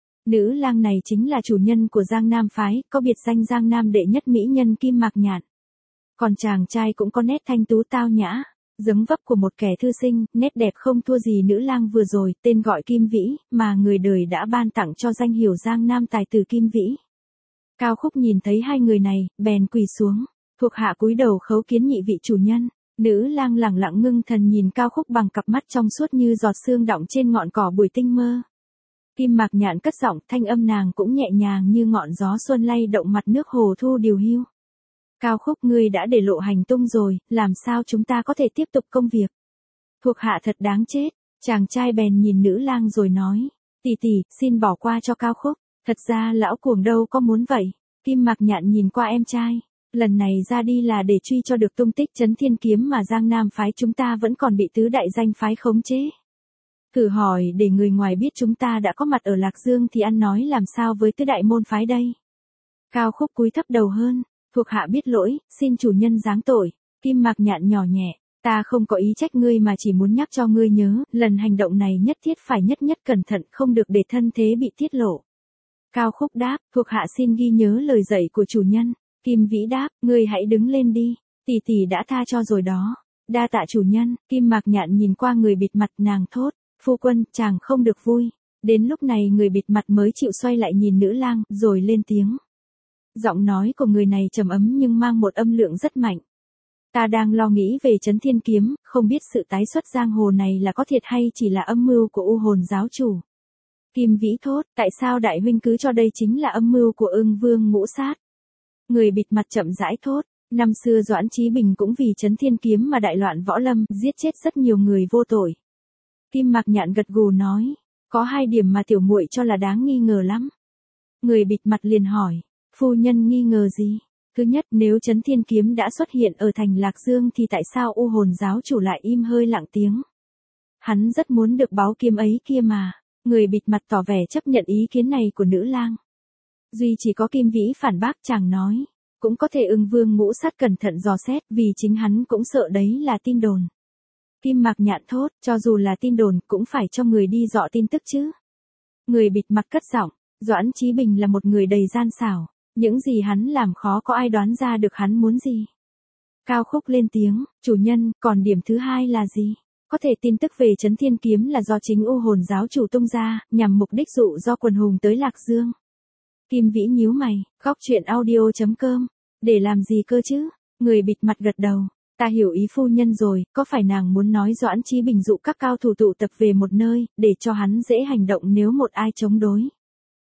Nữ lang này chính là chủ nhân của Giang Nam phái, có biệt danh Giang Nam đệ nhất mỹ nhân Kim Mạc Nhạn. Còn chàng trai cũng có nét thanh tú tao nhã, dáng vóc của một kẻ thư sinh, nét đẹp không thua gì nữ lang vừa rồi, tên gọi Kim Vĩ, mà người đời đã ban tặng cho danh hiệu Giang Nam tài tử Kim Vĩ. Cao Khúc nhìn thấy hai người này, bèn quỳ xuống, thuộc hạ cúi đầu khấu kiến nhị vị chủ nhân. Nữ lang lẳng lặng ngưng thần nhìn Cao Khúc bằng cặp mắt trong suốt như giọt sương đọng trên ngọn cỏ buổi tinh mơ. Kim Mạc Nhạn cất giọng, thanh âm nàng cũng nhẹ nhàng như ngọn gió xuân lay động mặt nước hồ thu điều hiu. Cao Khúc, ngươi đã để lộ hành tung rồi, làm sao chúng ta có thể tiếp tục công việc? Thuộc hạ thật đáng chết. Chàng trai bèn nhìn nữ lang rồi nói, tỷ tỷ, xin bỏ qua cho Cao Khúc. Thật ra lão cuồng đâu có muốn vậy. Kim Mạc Nhạn nhìn qua em trai, lần này ra đi là để truy cho được tung tích Chấn Thiên Kiếm mà Giang Nam phái chúng ta vẫn còn bị tứ đại danh phái khống chế. Thử hỏi để người ngoài biết chúng ta đã có mặt ở Lạc Dương thì ăn nói làm sao với tứ đại môn phái đây? Cao Khúc cúi thấp đầu hơn, thuộc hạ biết lỗi, xin chủ nhân giáng tội. Kim Mạc Nhạn nhỏ nhẹ, ta không có ý trách ngươi mà chỉ muốn nhắc cho ngươi nhớ, lần hành động này nhất thiết phải nhất nhất cẩn thận, không được để thân thế bị tiết lộ. Cao Khúc đáp, thuộc hạ xin ghi nhớ lời dạy của chủ nhân. Kim Vĩ đáp, ngươi hãy đứng lên đi, tỷ tỷ đã tha cho rồi đó. Đa tạ chủ nhân. Kim Mạc Nhạn nhìn qua người bịt mặt, nàng thốt, phu quân, chàng không được vui. Đến lúc này người bịt mặt mới chịu xoay lại nhìn nữ lang, rồi lên tiếng. Giọng nói của người này trầm ấm nhưng mang một âm lượng rất mạnh. Ta đang lo nghĩ về Chấn Thiên Kiếm, không biết sự tái xuất giang hồ này là có thiệt hay chỉ là âm mưu của U Hồn giáo chủ. Kim Vĩ thốt, tại sao đại huynh cứ cho đây chính là âm mưu của Ưng Vương Ngũ Sát? Người bịt mặt chậm rãi thốt, năm xưa Doãn Chí Bình cũng vì Chấn Thiên Kiếm mà đại loạn võ lâm, giết chết rất nhiều người vô tội. Kim Mạc Nhạn gật gù nói, có hai điểm mà tiểu muội cho là đáng nghi ngờ lắm. Người bịt mặt liền hỏi, phu nhân nghi ngờ gì? Thứ nhất, nếu Chấn Thiên Kiếm đã xuất hiện ở thành Lạc Dương thì tại sao U Hồn giáo chủ lại im hơi lặng tiếng? Hắn rất muốn được báu kiếm ấy kia mà. Người bịt mặt tỏ vẻ chấp nhận ý kiến này của nữ lang. Duy chỉ có Kim Vĩ phản bác, chàng nói, cũng có thể Ưng Vương Ngũ Sát cẩn thận dò xét, vì chính hắn cũng sợ đấy là tin đồn. Kim Mạc Nhạn thốt, cho dù là tin đồn cũng phải cho người đi dọ tin tức chứ. Người bịt mặt cất giọng, Doãn Chí Bình là một người đầy gian xảo, những gì hắn làm khó có ai đoán ra được hắn muốn gì. Cao Khúc lên tiếng, chủ nhân, còn điểm thứ hai là gì? Có thể tin tức về Chấn Thiên Kiếm là do chính U Hồn giáo chủ tung ra, nhằm mục đích dụ do quần hùng tới Lạc Dương. Kim Vĩ nhíu mày, góc truyện audio chấm com, để làm gì cơ chứ? Người bịt mặt gật đầu, ta hiểu ý phu nhân rồi, có phải nàng muốn nói Doãn Chí Bình dụ các cao thủ tụ tập về một nơi, để cho hắn dễ hành động nếu một ai chống đối.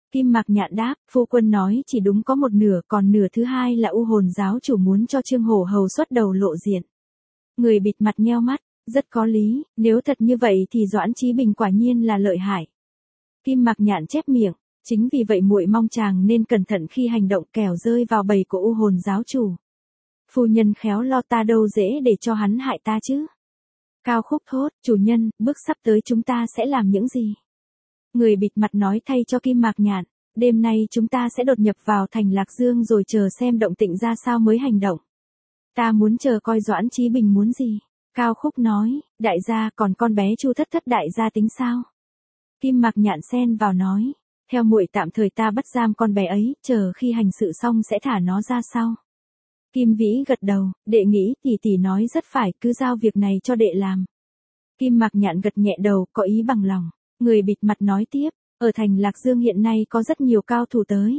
Kim Mạc Nhạn đáp, phu quân nói chỉ đúng có một nửa, còn nửa thứ hai là U Hồn giáo chủ muốn cho Trương Hổ Hầu xuất đầu lộ diện. Người bịt mặt nheo mắt, rất có lý, nếu thật như vậy thì Doãn Chí Bình quả nhiên là lợi hại. Kim Mạc Nhạn chép miệng, chính vì vậy muội mong chàng nên cẩn thận khi hành động, kẻo rơi vào bẫy của U Hồn giáo chủ. Phu nhân khéo lo, ta đâu dễ để cho hắn hại ta chứ. Cao Khúc thốt, chủ nhân, bước sắp tới chúng ta sẽ làm những gì? Người bịt mặt nói thay cho Kim Mạc Nhạn, đêm nay chúng ta sẽ đột nhập vào thành Lạc Dương rồi chờ xem động tĩnh ra sao mới hành động. Ta muốn chờ coi Doãn Chí Bình muốn gì. Cao Khúc nói, đại gia còn con bé Chu Thất Thất đại gia tính sao? Kim Mạc Nhạn xen vào nói, theo muội tạm thời ta bắt giam con bé ấy, chờ khi hành sự xong sẽ thả nó ra sau. Kim Vĩ gật đầu, đệ nghĩ tỷ tỷ nói rất phải, cứ giao việc này cho đệ làm. Kim Mạc Nhạn gật nhẹ đầu, có ý bằng lòng. Người bịt mặt nói tiếp, ở thành Lạc Dương hiện nay có rất nhiều cao thủ tới.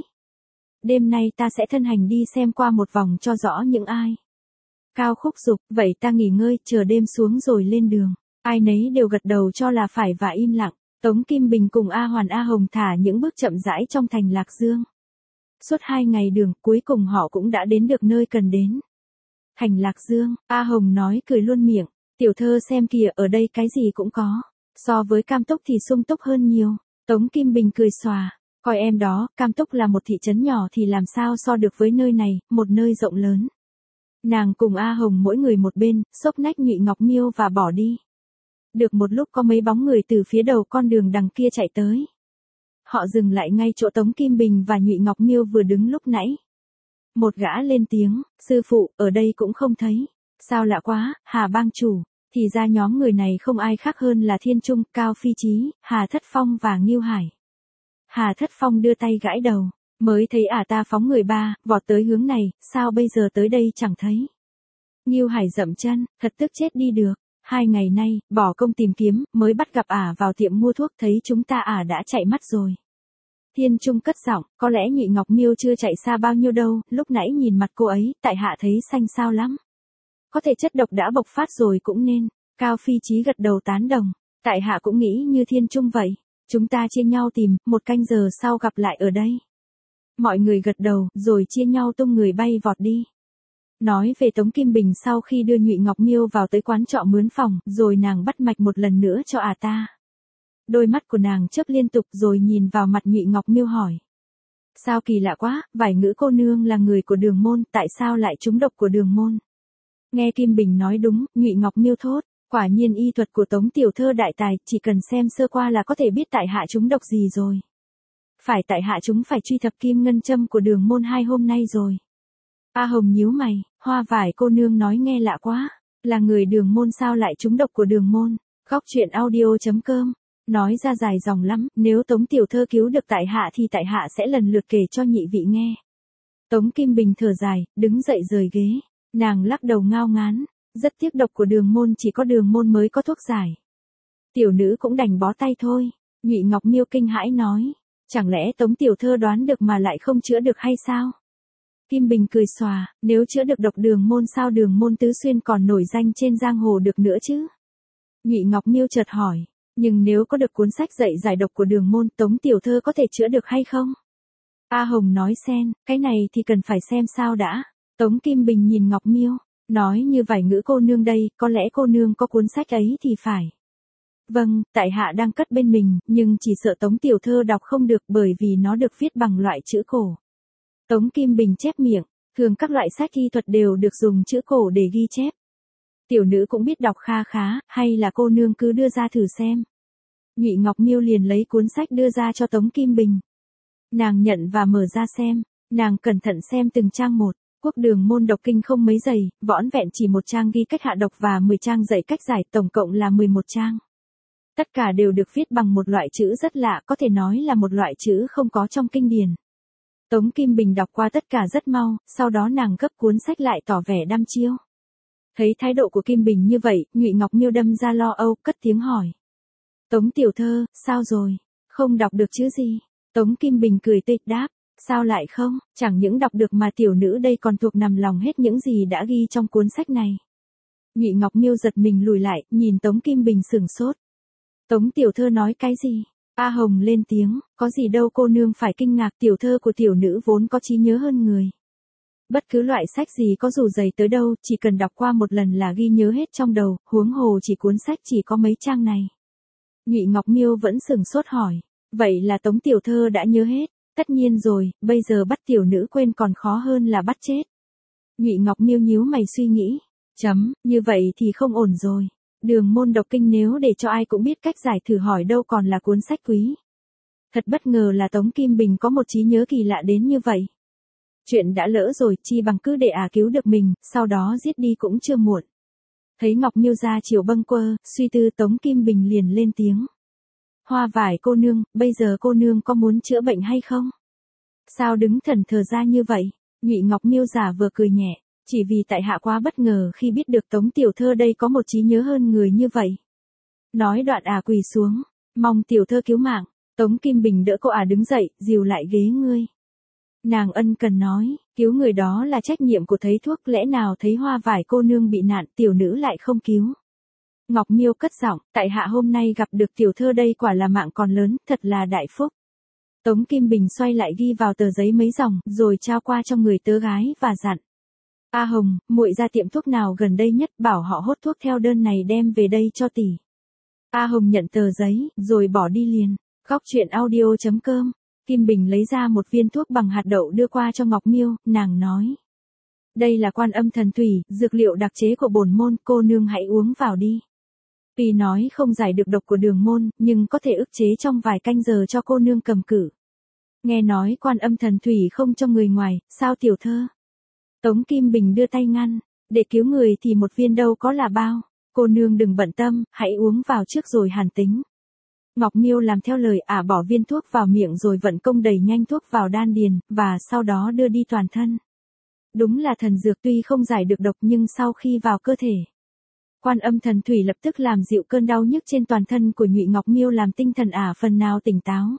Đêm nay ta sẽ thân hành đi xem qua một vòng cho rõ những ai. Cao Khúc giục, vậy ta nghỉ ngơi, chờ đêm xuống rồi lên đường. Ai nấy đều gật đầu cho là phải và im lặng. Tống Kim Bình cùng A Hoàn A Hồng thả những bước chậm rãi trong thành Lạc Dương. Suốt hai ngày đường, cuối cùng họ cũng đã đến được nơi cần đến. Thành Lạc Dương, A Hồng nói cười luôn miệng, tiểu thơ xem kìa, ở đây cái gì cũng có. So với Cam Túc thì sung túc hơn nhiều. Tống Kim Bình cười xòa, coi em đó, Cam Túc là một thị trấn nhỏ thì làm sao so được với nơi này, một nơi rộng lớn. Nàng cùng A Hồng mỗi người một bên, xốc nách Nhụy Ngọc Miêu và bỏ đi. Được một lúc có mấy bóng người từ phía đầu con đường đằng kia chạy tới. Họ dừng lại ngay chỗ Tống Kim Bình và Nhụy Ngọc Miêu vừa đứng lúc nãy. Một gã lên tiếng, sư phụ, ở đây cũng không thấy. Sao lạ quá, Hà bang chủ. Thì ra nhóm người này không ai khác hơn là Thiên Trung, Cao Phi Chí, Hà Thất Phong và Ngưu Hải. Hà Thất Phong đưa tay gãi đầu, mới thấy ả ta phóng người ba, vọt tới hướng này, sao bây giờ tới đây chẳng thấy. Ngưu Hải dậm chân, thật tức chết đi được. Hai ngày nay, bỏ công tìm kiếm, mới bắt gặp ả vào tiệm mua thuốc, thấy chúng ta ả đã chạy mất rồi. Thiên Trung cất giọng, có lẽ Nhụy Ngọc Miêu chưa chạy xa bao nhiêu đâu, lúc nãy nhìn mặt cô ấy, tại hạ thấy xanh xao lắm. Có thể chất độc đã bộc phát rồi cũng nên. Cao Phi Chí gật đầu tán đồng, tại hạ cũng nghĩ như Thiên Trung vậy. Chúng ta chia nhau tìm, một canh giờ sau gặp lại ở đây. Mọi người gật đầu, rồi chia nhau tung người bay vọt đi. Nói về Tống Kim Bình sau khi đưa Nhụy Ngọc Miêu vào tới quán trọ mướn phòng, rồi nàng bắt mạch một lần nữa cho ả ta. Đôi mắt của nàng chớp liên tục rồi nhìn vào mặt Nhụy Ngọc Miêu hỏi. Sao kỳ lạ quá, Vải Ngữ cô nương là người của Đường môn, tại sao lại trúng độc của Đường môn? Nghe Kim Bình nói đúng, Nhụy Ngọc Miêu thốt, quả nhiên y thuật của Tống tiểu thơ đại tài, chỉ cần xem sơ qua là có thể biết tại hạ trúng độc gì rồi. Phải tại hạ chúng phải truy thập kim ngân châm của Đường môn hai hôm nay rồi. A Hồng nhíu mày, Hoa Vải cô nương nói nghe lạ quá, là người Đường môn sao lại trúng độc của Đường môn? Góc truyện audio chấm com, nói ra dài dòng lắm, nếu Tống tiểu thơ cứu được tại hạ thì tại hạ sẽ lần lượt kể cho nhị vị nghe. Tống Kim Bình thở dài, đứng dậy rời ghế, nàng lắc đầu ngao ngán, rất tiếc độc của Đường môn chỉ có Đường môn mới có thuốc giải. Tiểu nữ cũng đành bó tay thôi. Nhụy Ngọc Miêu kinh hãi nói, chẳng lẽ Tống tiểu thơ đoán được mà lại không chữa được hay sao? Kim Bình cười xòa, nếu chữa được độc Đường môn sao Đường môn tứ xuyên còn nổi danh trên giang hồ được nữa chứ? Nhụy Ngọc Miêu chợt hỏi, nhưng nếu có được cuốn sách dạy giải độc của Đường môn, Tống tiểu thơ có thể chữa được hay không? A Hồng nói xen, cái này thì cần phải xem sao đã. Tống Kim Bình nhìn Ngọc Miêu, nói như Vải Ngữ cô nương đây, có lẽ cô nương có cuốn sách ấy thì phải. Vâng, tại hạ đang cất bên mình, nhưng chỉ sợ Tống tiểu thơ đọc không được bởi vì nó được viết bằng loại chữ cổ. Tống Kim Bình chép miệng, thường các loại sách y thuật đều được dùng chữ cổ để ghi chép. Tiểu nữ cũng biết đọc kha khá, hay là cô nương cứ đưa ra thử xem. Nhụy Ngọc Miêu liền lấy cuốn sách đưa ra cho Tống Kim Bình. Nàng nhận và mở ra xem, nàng cẩn thận xem từng trang một. Quốc Đường môn độc kinh không mấy dày, vỏn vẹn chỉ một trang ghi cách hạ độc và mười trang dạy cách giải, tổng cộng là mười một trang. Tất cả đều được viết bằng một loại chữ rất lạ, có thể nói là một loại chữ không có trong kinh điển. Tống Kim Bình đọc qua tất cả rất mau, sau đó nàng gấp cuốn sách lại tỏ vẻ đăm chiêu. Thấy thái độ của Kim Bình như vậy, Nhụy Ngọc Miêu đâm ra lo âu, cất tiếng hỏi. Tống tiểu thơ, sao rồi? Không đọc được chữ gì? Tống Kim Bình cười tịch đáp, sao lại không, chẳng những đọc được mà tiểu nữ đây còn thuộc nằm lòng hết những gì đã ghi trong cuốn sách này. Nhụy Ngọc Miêu giật mình lùi lại, nhìn Tống Kim Bình sửng sốt. Tống tiểu thơ nói cái gì? A Hồng lên tiếng, có gì đâu cô nương phải kinh ngạc, tiểu thơ của tiểu nữ vốn có trí nhớ hơn người. Bất cứ loại sách gì có dù dày tới đâu, chỉ cần đọc qua một lần là ghi nhớ hết trong đầu, huống hồ chỉ cuốn sách chỉ có mấy trang này. Nhụy Ngọc Miêu vẫn sừng sốt hỏi, vậy là Tống tiểu thơ đã nhớ hết, tất nhiên rồi, bây giờ bắt tiểu nữ quên còn khó hơn là bắt chết. Nhụy Ngọc Miêu nhíu mày suy nghĩ, chấm, như vậy thì không ổn rồi. Đường môn độc kinh nếu để cho ai cũng biết cách giải thử hỏi đâu còn là cuốn sách quý. Thật bất ngờ là Tống Kim Bình có một trí nhớ kỳ lạ đến như vậy. Chuyện đã lỡ rồi, chi bằng cứ để ả cứu được mình, sau đó giết đi cũng chưa muộn. Thấy Ngọc Miêu ra chiều bâng quơ, suy tư Tống Kim Bình liền lên tiếng. Hoa vải cô nương, bây giờ cô nương có muốn chữa bệnh hay không? Sao đứng thần thờ ra như vậy? Nhụy Ngọc Miêu giả vừa cười nhẹ, chỉ vì tại hạ quá bất ngờ khi biết được Tống tiểu thơ đây có một trí nhớ hơn người như vậy. Nói đoạn ả quỳ xuống, mong tiểu thơ cứu mạng. Tống Kim Bình đỡ cô ả đứng dậy, dìu lại ghế ngươi. Nàng ân cần nói, cứu người đó là trách nhiệm của thầy thuốc, lẽ nào thấy hoa vải cô nương bị nạn tiểu nữ lại không cứu. Ngọc Miêu cất giọng, tại hạ hôm nay gặp được tiểu thơ đây quả là mạng còn lớn, thật là đại phúc. Tống Kim Bình xoay lại ghi vào tờ giấy mấy dòng, rồi trao qua cho người tớ gái và dặn. A Hồng, muội ra tiệm thuốc nào gần đây nhất, bảo họ hốt thuốc theo đơn này đem về đây cho tỷ. A Hồng nhận tờ giấy, rồi bỏ đi liền. Góc truyện audio chấm com. Kim Bình lấy ra một viên thuốc bằng hạt đậu đưa qua cho Ngọc Miêu, nàng nói. Đây là Quan Âm Thần Thủy, dược liệu đặc chế của bổn môn, cô nương hãy uống vào đi. Tuy nói không giải được độc của đường môn, nhưng có thể ức chế trong vài canh giờ cho cô nương cầm cự. Nghe nói Quan Âm Thần Thủy không cho người ngoài, sao tiểu thơ? Tống Kim Bình đưa tay ngăn, để cứu người thì một viên đâu có là bao, cô nương đừng bận tâm, hãy uống vào trước rồi hàn tính. Ngọc Miêu làm theo lời ả, bỏ viên thuốc vào miệng rồi vận công đẩy nhanh thuốc vào đan điền, và sau đó đưa đi toàn thân. Đúng là thần dược, tuy không giải được độc nhưng sau khi vào cơ thể, Quan Âm Thần Thủy lập tức làm dịu cơn đau nhức trên toàn thân của Nhụy Ngọc Miêu, làm tinh thần ả phần nào tỉnh táo.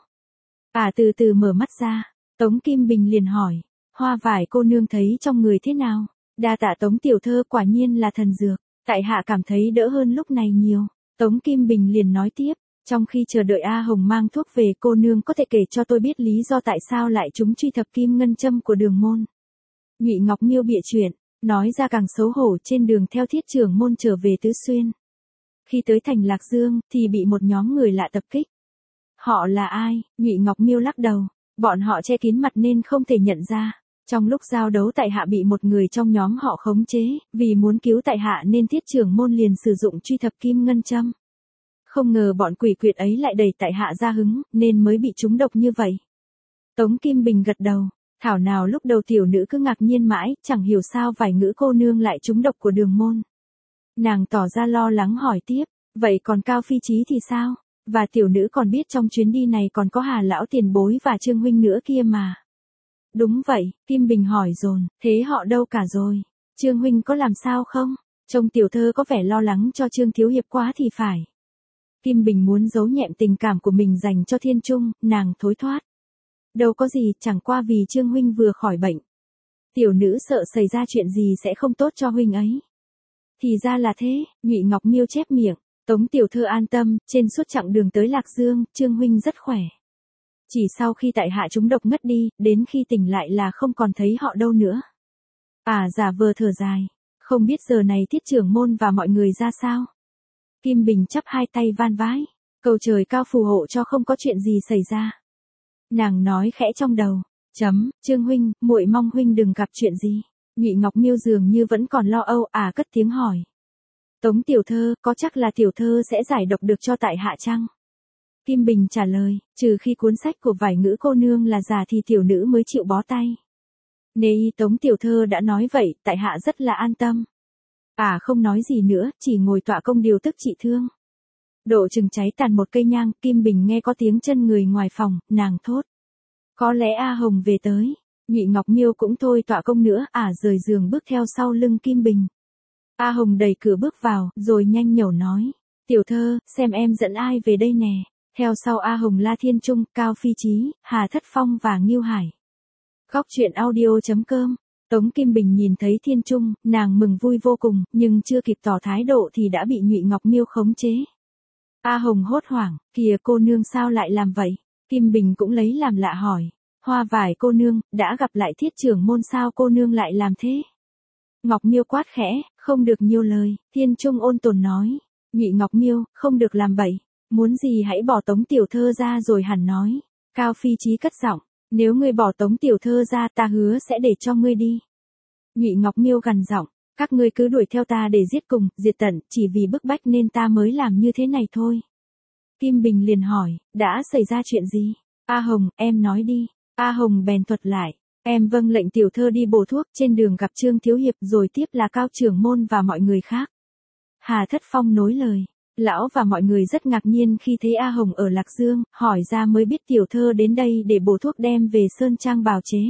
Ả từ từ mở mắt ra, Tống Kim Bình liền hỏi, hoa vải cô nương thấy trong người thế nào? Đa tạ Tống tiểu thơ, quả nhiên là thần dược, tại hạ cảm thấy đỡ hơn lúc này nhiều. Tống Kim Bình liền nói tiếp, trong khi chờ đợi A Hồng mang thuốc về, cô nương có thể kể cho tôi biết lý do tại sao lại trúng truy thập kim ngân châm của đường môn. Nhụy Ngọc Miêu bịa chuyện, nói ra càng xấu hổ. Trên đường theo thiết trưởng môn trở về Tứ Xuyên, khi tới thành Lạc Dương thì bị một nhóm người lạ tập kích. Họ là ai? Nhụy Ngọc Miêu lắc đầu, bọn họ che kín mặt nên không thể nhận ra. Trong lúc giao đấu tại hạ bị một người trong nhóm họ khống chế, vì muốn cứu tại hạ nên thiết trưởng môn liền sử dụng truy thập kim ngân châm. Không ngờ bọn quỷ quyệt ấy lại đẩy tại hạ ra hứng, nên mới bị trúng độc như vậy. Tống Kim Bình gật đầu, thảo nào lúc đầu tiểu nữ cứ ngạc nhiên mãi, chẳng hiểu sao vài ngữ cô nương lại trúng độc của đường môn. Nàng tỏ ra lo lắng hỏi tiếp, vậy còn Cao Phi Chí thì sao? Và tiểu nữ còn biết trong chuyến đi này còn có Hà lão tiền bối và Trương huynh nữa kia mà. Đúng vậy, Kim Bình hỏi dồn, thế họ đâu cả rồi? Trương huynh có làm sao không? Trông tiểu thơ có vẻ lo lắng cho Trương thiếu hiệp quá thì phải. Kim Bình muốn giấu nhẹm tình cảm của mình dành cho Thiên Trung, nàng thối thoát. Đâu có gì, chẳng qua vì Trương huynh vừa khỏi bệnh. Tiểu nữ sợ xảy ra chuyện gì sẽ không tốt cho huynh ấy. Thì ra là thế, Nhụy Ngọc Miêu chép miệng. Tống tiểu thơ an tâm, trên suốt chặng đường tới Lạc Dương, Trương huynh rất khỏe. Chỉ sau khi tại hạ trúng độc ngất đi, đến khi tỉnh lại là không còn thấy họ đâu nữa. À giả vờ thở dài, không biết giờ này thiết trưởng môn và mọi người ra sao. Kim Bình chắp hai tay van vái, cầu trời cao phù hộ cho không có chuyện gì xảy ra. Nàng nói khẽ trong đầu, chấm, Trương huynh, muội mong huynh đừng gặp chuyện gì. Nhụy Ngọc Miêu dường như vẫn còn lo âu, à cất tiếng hỏi. Tống tiểu thơ, có chắc là tiểu thơ sẽ giải độc được cho tại hạ chăng? Kim Bình trả lời, trừ khi cuốn sách của vài ngữ cô nương là giả thì tiểu nữ mới chịu bó tay. Nê y Tống tiểu thơ đã nói vậy, tại hạ rất là an tâm. À không nói gì nữa, chỉ ngồi tọa công điều tức trị thương. Độ chừng cháy tàn một cây nhang, Kim Bình nghe có tiếng chân người ngoài phòng, nàng thốt. Có lẽ A Hồng về tới. Nhụy Ngọc Miêu cũng thôi tọa công nữa, à rời giường bước theo sau lưng Kim Bình. A Hồng đẩy cửa bước vào, rồi nhanh nhẩu nói. Tiểu thơ, xem em dẫn ai về đây nè. Theo sau A Hồng La Thiên Trung, Cao Phi Chí, Hà Thất Phong và Ngưu Hải. Góc truyện audio chấm com. Tống Kim Bình nhìn thấy Thiên Trung, nàng mừng vui vô cùng, nhưng chưa kịp tỏ thái độ thì đã bị Nhụy Ngọc Miêu khống chế. A Hồng hốt hoảng, kìa cô nương sao lại làm vậy? Kim Bình cũng lấy làm lạ hỏi. Hoa Vải cô nương, đã gặp lại Thiết trưởng môn sao cô nương lại làm thế? Ngọc Miêu quát khẽ, không được nhiều lời, Thiên Trung ôn tồn nói. Nhụy Ngọc Miêu, không được làm bậy, muốn gì hãy bỏ Tống tiểu thơ ra rồi hẳn nói. Cao Phi Chí cất giọng, nếu ngươi bỏ Tống tiểu thơ ra ta hứa sẽ để cho ngươi đi. Nhụy Ngọc Miêu gằn giọng, các ngươi cứ đuổi theo ta để giết cùng, diệt tận, chỉ vì bức bách nên ta mới làm như thế này thôi. Kim Bình liền hỏi, đã xảy ra chuyện gì? A Hồng, em nói đi. A Hồng bèn thuật lại, em vâng lệnh tiểu thơ đi bổ thuốc, trên đường gặp Trương Thiếu Hiệp rồi tiếp là Cao trưởng môn và mọi người khác. Hà Thất Phong nối lời, lão và mọi người rất ngạc nhiên khi thấy A Hồng ở Lạc Dương, hỏi ra mới biết tiểu thơ đến đây để bổ thuốc đem về Sơn Trang bào chế.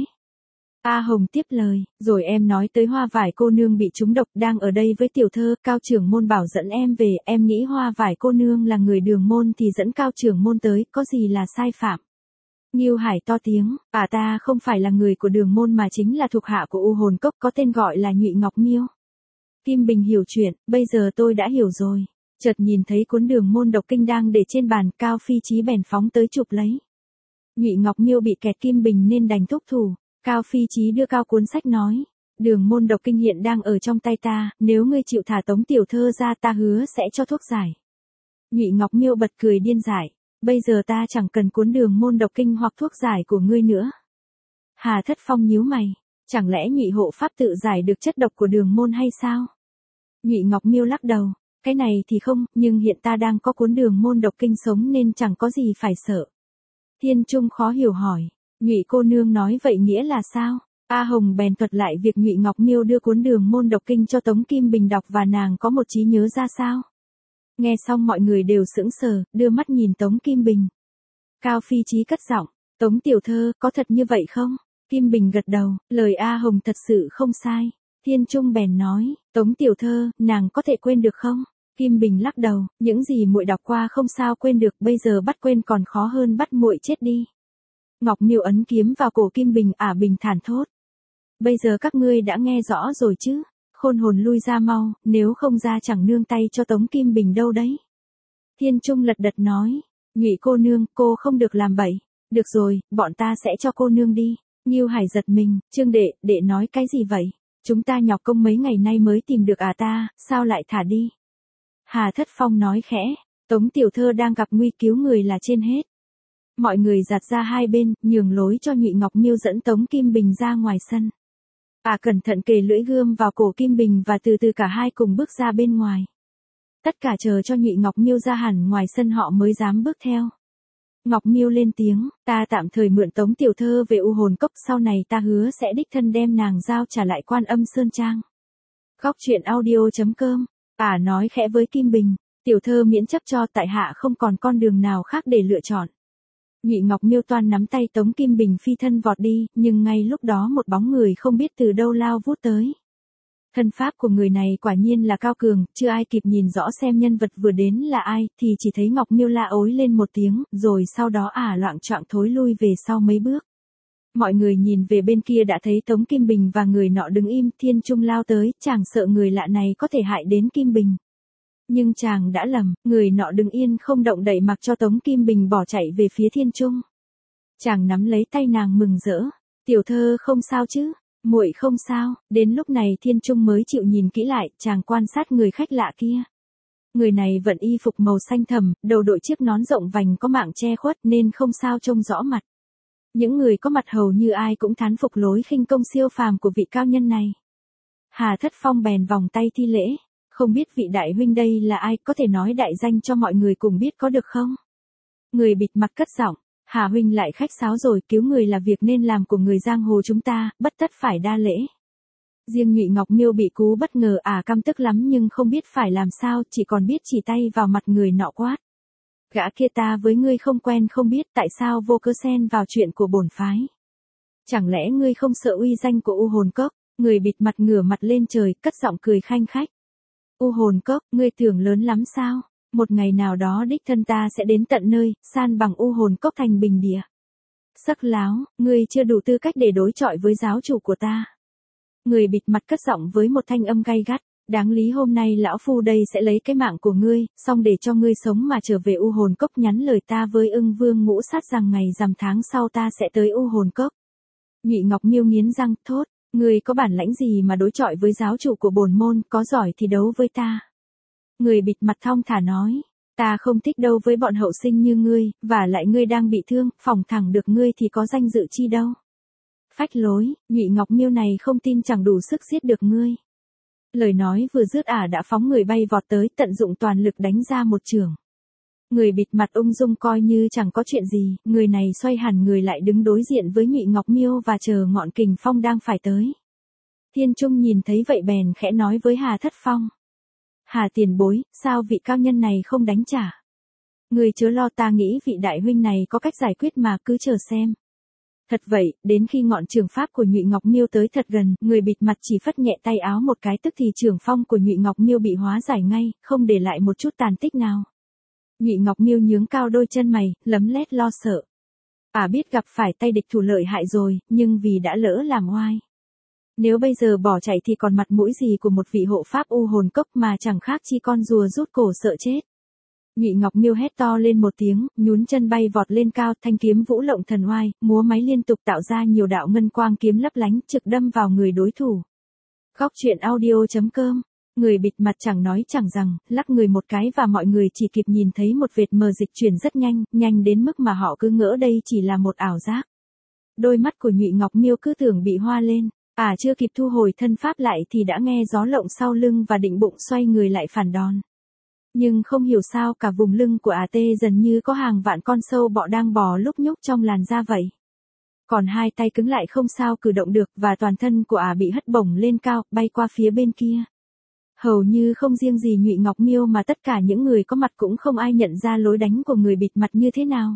A Hồng tiếp lời, rồi em nói tới Hoa Vải cô nương bị trúng độc đang ở đây với tiểu thơ, Cao trưởng môn bảo dẫn em về, em nghĩ Hoa Vải cô nương là người Đường môn thì dẫn Cao trưởng môn tới, có gì là sai phạm. Ngưu Hải to tiếng, à ta không phải là người của Đường môn mà chính là thuộc hạ của U Hồn Cốc có tên gọi là Nhụy Ngọc Miêu. Kim Bình hiểu chuyện, bây giờ tôi đã hiểu rồi. Chợt nhìn thấy cuốn Đường môn độc kinh đang để trên bàn, Cao Phi Chí bèn phóng tới chụp lấy. Nhụy Ngọc Miêu bị kẹt Kim Bình nên đành thúc thủ. Cao Phi Chí đưa cao cuốn sách nói, Đường môn độc kinh hiện đang ở trong tay ta, nếu ngươi chịu thả Tống tiểu thơ ra ta hứa sẽ cho thuốc giải. Nhụy Ngọc Miêu bật cười điên dại, bây giờ ta chẳng cần cuốn Đường môn độc kinh hoặc thuốc giải của ngươi nữa. Hà Thất Phong nhíu mày, chẳng lẽ Nhụy hộ pháp tự giải được chất độc của Đường môn hay sao? Nhụy Ngọc Miêu lắc đầu, cái này thì không, nhưng hiện ta đang có cuốn Đường môn độc kinh sống nên chẳng có gì phải sợ. Thiên Trung khó hiểu hỏi, Nhụy cô nương nói vậy nghĩa là sao? A Hồng bèn thuật lại việc Nhụy Ngọc Miêu đưa cuốn Đường môn độc kinh cho Tống Kim Bình đọc và nàng có một trí nhớ ra sao. Nghe xong mọi người đều sững sờ, đưa mắt nhìn Tống Kim Bình. Cao Phi Chí cất giọng, Tống tiểu thơ, có thật như vậy không? Kim Bình gật đầu, lời A Hồng thật sự không sai. Thiên Trung bèn nói, Tống tiểu thơ, nàng có thể quên được không? Kim Bình lắc đầu, những gì muội đọc qua không sao quên được, bây giờ bắt quên còn khó hơn bắt muội chết đi. Ngọc Miêu ấn kiếm vào cổ Kim Bình, ả bình thản thốt. Bây giờ các ngươi đã nghe rõ rồi chứ? Khôn hồn lui ra mau, nếu không ra chẳng nương tay cho Tống Kim Bình đâu đấy. Thiên Trung lật đật nói, Nhụy cô nương, cô không được làm bậy. Được rồi, bọn ta sẽ cho cô nương đi. Ngưu Hải giật mình, Trương đệ, đệ nói cái gì vậy? Chúng ta nhọc công mấy ngày nay mới tìm được à ta, sao lại thả đi? Hà Thất Phong nói khẽ, Tống tiểu thơ đang gặp nguy, cứu người là trên hết. Mọi người giạt ra hai bên, nhường lối cho Nhụy Ngọc Miêu dẫn Tống Kim Bình ra ngoài sân. À cẩn thận kề lưỡi gươm vào cổ Kim Bình và từ từ cả hai cùng bước ra bên ngoài. Tất cả chờ cho Nhụy Ngọc Miêu ra hẳn ngoài sân họ mới dám bước theo. Ngọc Miêu lên tiếng, ta tạm thời mượn Tống tiểu thơ về U Hồn Cốc, sau này ta hứa sẽ đích thân đem nàng giao trả lại Quan Âm Sơn Trang. Góc truyện audio chấm com, ả nói khẽ với Kim Bình, tiểu thơ miễn chấp cho, tại hạ không còn con đường nào khác để lựa chọn. Nhụy Ngọc Miêu toan nắm tay Tống Kim Bình phi thân vọt đi, nhưng ngay lúc đó một bóng người không biết từ đâu lao vút tới. Thân pháp của người này quả nhiên là cao cường, chưa ai kịp nhìn rõ xem nhân vật vừa đến là ai, thì chỉ thấy Ngọc Miêu la ối lên một tiếng, rồi sau đó ả loạng choạng thối lui về sau mấy bước. Mọi người nhìn về bên kia đã thấy Tống Kim Bình và người nọ đứng im, Thiên Trung lao tới, chàng sợ người lạ này có thể hại đến Kim Bình. Nhưng chàng đã lầm, người nọ đứng yên không động đậy mặc cho Tống Kim Bình bỏ chạy về phía Thiên Trung. Chàng nắm lấy tay nàng mừng rỡ, tiểu thơ không sao chứ? Muội không sao. Đến lúc này Thiên Trung mới chịu nhìn kỹ lại, chàng quan sát người khách lạ kia. Người này vận y phục màu xanh thẳm, đầu đội chiếc nón rộng vành có mạng che khuất nên không sao trông rõ mặt. Những người có mặt hầu như ai cũng thán phục lối khinh công siêu phàm của vị cao nhân này. Hà Thất Phong bèn vòng tay thi lễ, không biết vị đại huynh đây là ai, có thể nói đại danh cho mọi người cùng biết có được không? Người bịt mặt cất giọng, Hà huynh lại khách sáo rồi, cứu người là việc nên làm của người giang hồ chúng ta, bất tất phải đa lễ. Riêng Nhụy Ngọc Miêu bị cú bất ngờ ả căm tức lắm nhưng không biết phải làm sao, chỉ còn biết chỉ tay vào mặt người nọ quát. Gã kia ta với ngươi không quen không biết, tại sao vô cớ xen vào chuyện của bổn phái. Chẳng lẽ ngươi không sợ uy danh của U Hồn Cốc? Người bịt mặt ngửa mặt lên trời, cất giọng cười khanh khách. U Hồn Cốc, ngươi tưởng lớn lắm sao? Một ngày nào đó đích thân ta sẽ đến tận nơi, san bằng U Hồn Cốc thành bình địa. Sắc láo, ngươi chưa đủ tư cách để đối chọi với giáo chủ của ta. Người bịt mặt cất giọng với một thanh âm gay gắt, Đáng lý hôm nay lão phu đây sẽ lấy cái mạng của ngươi, xong để cho ngươi sống mà trở về U Hồn Cốc, nhắn lời ta với Ưng Vương Ngũ Sát rằng ngày rằm tháng sau ta sẽ tới U Hồn Cốc. Nhụy Ngọc Miêu nghiến răng thốt, ngươi có bản lãnh gì mà đối chọi với giáo chủ của bổn môn, có giỏi thì đấu với ta. Người bịt mặt thong thả nói, ta không thích đâu với bọn hậu sinh như ngươi, và lại ngươi đang bị thương, phỏng thẳng được ngươi thì có danh dự chi đâu. Phách lối, Nhụy Ngọc Miêu này không tin chẳng đủ sức giết được ngươi. Lời nói vừa dứt ả đã phóng người bay vọt tới, tận dụng toàn lực đánh ra một chưởng. Người bịt mặt ung dung coi như chẳng có chuyện gì, người này xoay hẳn người lại đứng đối diện với Nhụy Ngọc Miêu và chờ ngọn kình phong đang phải tới. Thiên Trung nhìn thấy vậy bèn khẽ nói với Hà Thất Phong. Hà tiền bối, sao vị cao nhân này không đánh trả? Người chớ lo, ta nghĩ vị đại huynh này có cách giải quyết mà, cứ chờ xem. Thật vậy, đến khi ngọn trường pháp của Nhụy Ngọc Miêu tới thật gần, người bịt mặt chỉ phất nhẹ tay áo một cái, tức thì trường phong của Nhụy Ngọc Miêu bị hóa giải ngay, không để lại một chút tàn tích nào. Nhụy Ngọc Miêu nhướng cao đôi chân mày, lấm lét lo sợ. Ả biết gặp phải tay địch thủ lợi hại rồi, nhưng vì đã lỡ làm oai. Nếu bây giờ bỏ chạy thì còn mặt mũi gì của một vị hộ pháp U Hồn Cốc, mà chẳng khác chi con rùa rút cổ sợ chết. Nhụy Ngọc Miêu hét to lên một tiếng, nhún chân bay vọt lên cao, thanh kiếm vũ lộng thần oai, múa máy liên tục tạo ra nhiều đạo ngân quang kiếm lấp lánh, trực đâm vào người đối thủ. Góc truyện audio chấm com. Người bịt mặt chẳng nói chẳng rằng, lắc người một cái và mọi người chỉ kịp nhìn thấy một vệt mờ dịch chuyển rất nhanh, nhanh đến mức mà họ cứ ngỡ đây chỉ là một ảo giác. Đôi mắt của Nhụy Ngọc Miêu cứ tưởng bị hoa lên, à chưa kịp thu hồi thân pháp lại thì đã nghe gió lộng sau lưng và định bụng xoay người lại phản đòn. Nhưng không hiểu sao cả vùng lưng của ả tê dần như có hàng vạn con sâu bọ đang bò lúc nhúc trong làn da vậy. Còn hai tay cứng lại không sao cử động được, và toàn thân của ả bị hất bổng lên cao, bay qua phía bên kia. Hầu như không riêng gì Nhụy Ngọc Miêu mà tất cả những người có mặt cũng không ai nhận ra lối đánh của người bịt mặt như thế nào.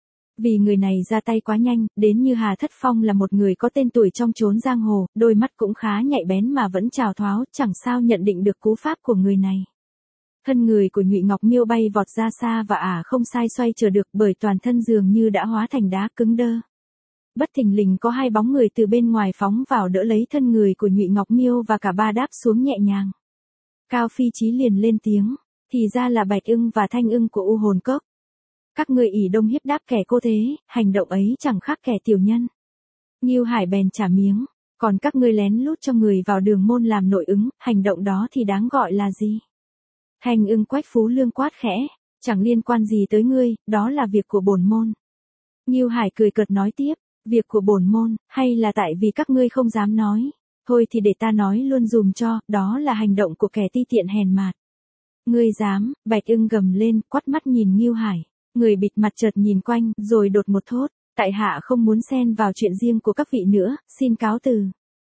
Vì người này ra tay quá nhanh, đến như Hà Thất Phong là một người có tên tuổi trong chốn giang hồ, đôi mắt cũng khá nhạy bén mà vẫn trào thoáo, chẳng sao nhận định được cú pháp của người này. Thân người của Nhụy Ngọc Miêu bay vọt ra xa và ả không sai xoay chờ được, bởi toàn thân dường như đã hóa thành đá cứng đơ. Bất thình lình có hai bóng người từ bên ngoài phóng vào đỡ lấy thân người của Nhụy Ngọc Miêu và cả ba đáp xuống nhẹ nhàng. Cao Phi Chí liền lên tiếng, thì ra là Bạch Ưng và Thanh Ưng của U Hồn Cốc. Các ngươi ỷ đông hiếp đáp kẻ cô thế, hành động ấy chẳng khác kẻ tiểu nhân. Ngưu Hải bèn trả miếng, còn các ngươi lén lút cho người vào đường môn làm nội ứng, hành động đó thì đáng gọi là gì? Thanh Ưng Quách Phú Lương quát khẽ, chẳng liên quan gì tới ngươi, đó là việc của bổn môn. Ngưu Hải cười cợt nói tiếp, việc của bổn môn, hay là tại vì các ngươi không dám nói? Thôi thì để ta nói luôn dùm cho, đó là hành động của kẻ ti tiện hèn mạt. Ngươi dám? Bạch Ưng gầm lên, quắt mắt nhìn Ngưu Hải. Người bịt mặt chợt nhìn quanh, rồi đột một thốt, tại hạ không muốn xen vào chuyện riêng của các vị nữa, xin cáo từ.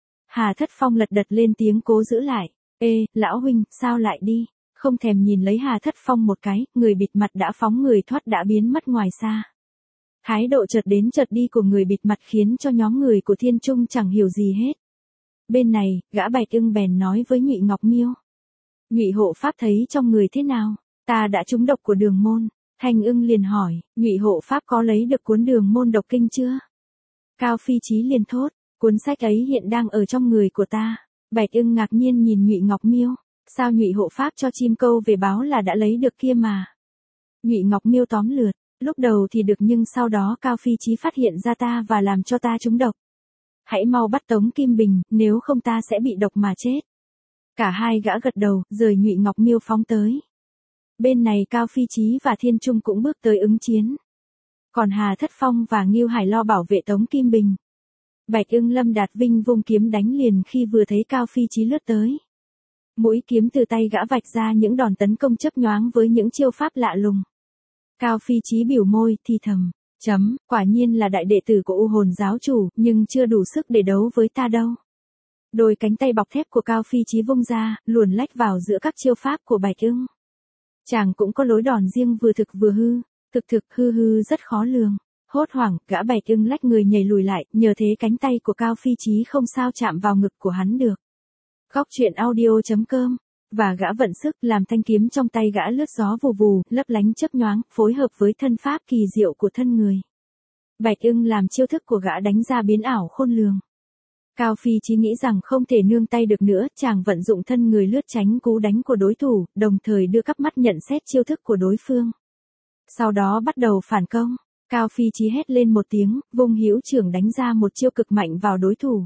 Hà Thất Phong lật đật lên tiếng cố giữ lại, ê, lão huynh, sao lại đi? Không thèm nhìn lấy Hà Thất Phong một cái, người bịt mặt đã phóng người thoát đã biến mất ngoài xa. Thái độ chợt đến chợt đi của người bịt mặt khiến cho nhóm người của Thiên Trung chẳng hiểu gì hết. Bên này, gã Bạch Ưng bèn nói với Nhụy Ngọc Miêu. Nhụy hộ pháp thấy trong người thế nào? Ta đã trúng độc của đường môn. Thanh Ưng liền hỏi, Nhụy hộ pháp có lấy được cuốn đường môn độc kinh chưa? Cao Phi Chí liền thốt, cuốn sách ấy hiện đang ở trong người của ta. Bạch Ưng ngạc nhiên nhìn Nhụy Ngọc Miêu, sao Nhụy hộ pháp cho chim câu về báo là đã lấy được kia mà? Nhụy Ngọc Miêu tóm lượt, lúc đầu thì được nhưng sau đó Cao Phi Chí phát hiện ra ta và làm cho ta trúng độc. Hãy mau bắt Tống Kim Bình, nếu không ta sẽ bị độc mà chết. Cả hai gã gật đầu, rời Nhụy Ngọc Miêu phóng tới. Bên này Cao Phi Chí và Thiên Trung cũng bước tới ứng chiến. Còn Hà Thất Phong và Ngưu Hải lo bảo vệ Tống Kim Bình. Bạch Ưng Lâm Đạt Vinh vung kiếm đánh liền khi vừa thấy Cao Phi Chí lướt tới. Mũi kiếm từ tay gã vạch ra những đòn tấn công chớp nhoáng với những chiêu pháp lạ lùng. Cao Phi Chí biểu môi, thì thầm, chấm, quả nhiên là đại đệ tử của U Hồn giáo chủ, nhưng chưa đủ sức để đấu với ta đâu. Đôi cánh tay bọc thép của Cao Phi Chí vung ra, luồn lách vào giữa các chiêu pháp của Bạch Ưng. Chàng cũng có lối đòn riêng vừa thực vừa hư, thực thực hư hư rất khó lường. Hốt hoảng, gã Bạch Ưng lách người nhảy lùi lại, nhờ thế cánh tay của Cao Phi Chí không sao chạm vào ngực của hắn được. Góc truyện audio chấm com. Và gã vận sức làm thanh kiếm trong tay gã lướt gió vù vù, lấp lánh chớp nhoáng, phối hợp với thân pháp kỳ diệu của thân người. Bạch Ưng làm chiêu thức của gã đánh ra biến ảo khôn lường. Cao Phi Chí nghĩ rằng không thể nương tay được nữa, chàng vận dụng thân người lướt tránh cú đánh của đối thủ, đồng thời đưa cắp mắt nhận xét chiêu thức của đối phương. Sau đó bắt đầu phản công, Cao Phi Chí hét lên một tiếng, vung hữu trưởng đánh ra một chiêu cực mạnh vào đối thủ.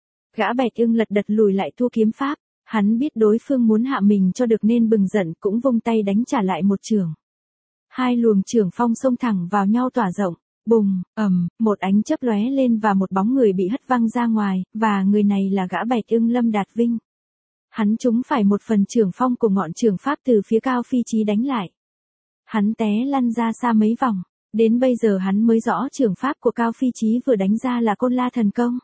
Gã Bạch Ưng lật đật lùi lại thua kiếm pháp, hắn biết đối phương muốn hạ mình cho được nên bừng giận cũng vung tay đánh trả lại một chưởng. Hai luồng chưởng phong xông thẳng vào nhau tỏa rộng, bùng, ầm, một ánh chớp lóe lên và một bóng người bị hất văng ra ngoài, và người này là gã Bạch Ưng Lâm Đạt Vinh. Hắn trúng phải một phần chưởng phong của ngọn chưởng pháp từ phía Cao Phi Chí đánh lại. Hắn té lăn ra xa mấy vòng, đến bây giờ hắn mới rõ chưởng pháp của Cao Phi Chí vừa đánh ra là Côn La Thần Công.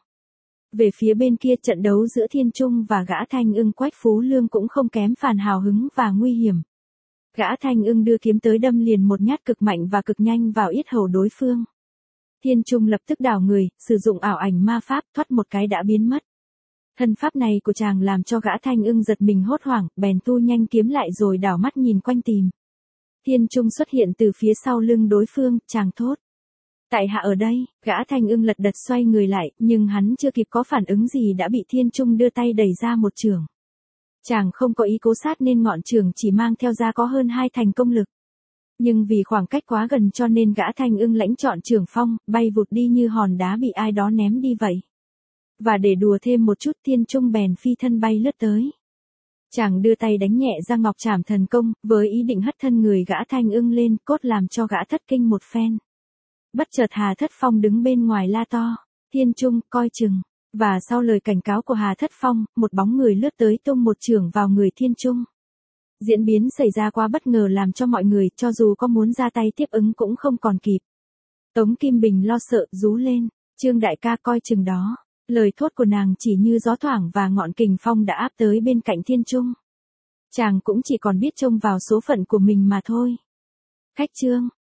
Về phía bên kia trận đấu giữa Thiên Trung và gã Thanh Ưng Quách Phú Lương cũng không kém phàn hào hứng và nguy hiểm. Gã Thanh Ưng đưa kiếm tới đâm liền một nhát cực mạnh và cực nhanh vào yết hầu đối phương. Thiên Trung lập tức đảo người, sử dụng ảo ảnh ma pháp thoát một cái đã biến mất. Thân pháp này của chàng làm cho gã Thanh Ưng giật mình hốt hoảng, bèn thu nhanh kiếm lại rồi đảo mắt nhìn quanh tìm. Thiên Trung xuất hiện từ phía sau lưng đối phương, chàng thốt. Tại hạ ở đây, gã Thanh Ưng lật đật xoay người lại, nhưng hắn chưa kịp có phản ứng gì đã bị Thiên Trung đưa tay đẩy ra một chưởng. Chàng không có ý cố sát nên ngọn chưởng chỉ mang theo ra có hơn hai thành công lực. Nhưng vì khoảng cách quá gần cho nên gã Thanh Ưng lãnh chọn chưởng phong, bay vụt đi như hòn đá bị ai đó ném đi vậy. Và để đùa thêm một chút Thiên Trung bèn phi thân bay lướt tới. Chàng đưa tay đánh nhẹ ra ngọc trảm thần công, với ý định hất thân người gã Thanh Ưng lên, cốt làm cho gã thất kinh một phen. Bất chợt Hà Thất Phong đứng bên ngoài la to, Thiên Trung, coi chừng. Và sau lời cảnh cáo của Hà Thất Phong, một bóng người lướt tới tung một chưởng vào người Thiên Trung. Diễn biến xảy ra quá bất ngờ làm cho mọi người, cho dù có muốn ra tay tiếp ứng cũng không còn kịp. Tống Kim Bình lo sợ, rú lên, Trương đại ca coi chừng đó. Lời thốt của nàng chỉ như gió thoảng và ngọn kình phong đã áp tới bên cạnh Thiên Trung. Chàng cũng chỉ còn biết trông vào số phận của mình mà thôi. Khách Trương.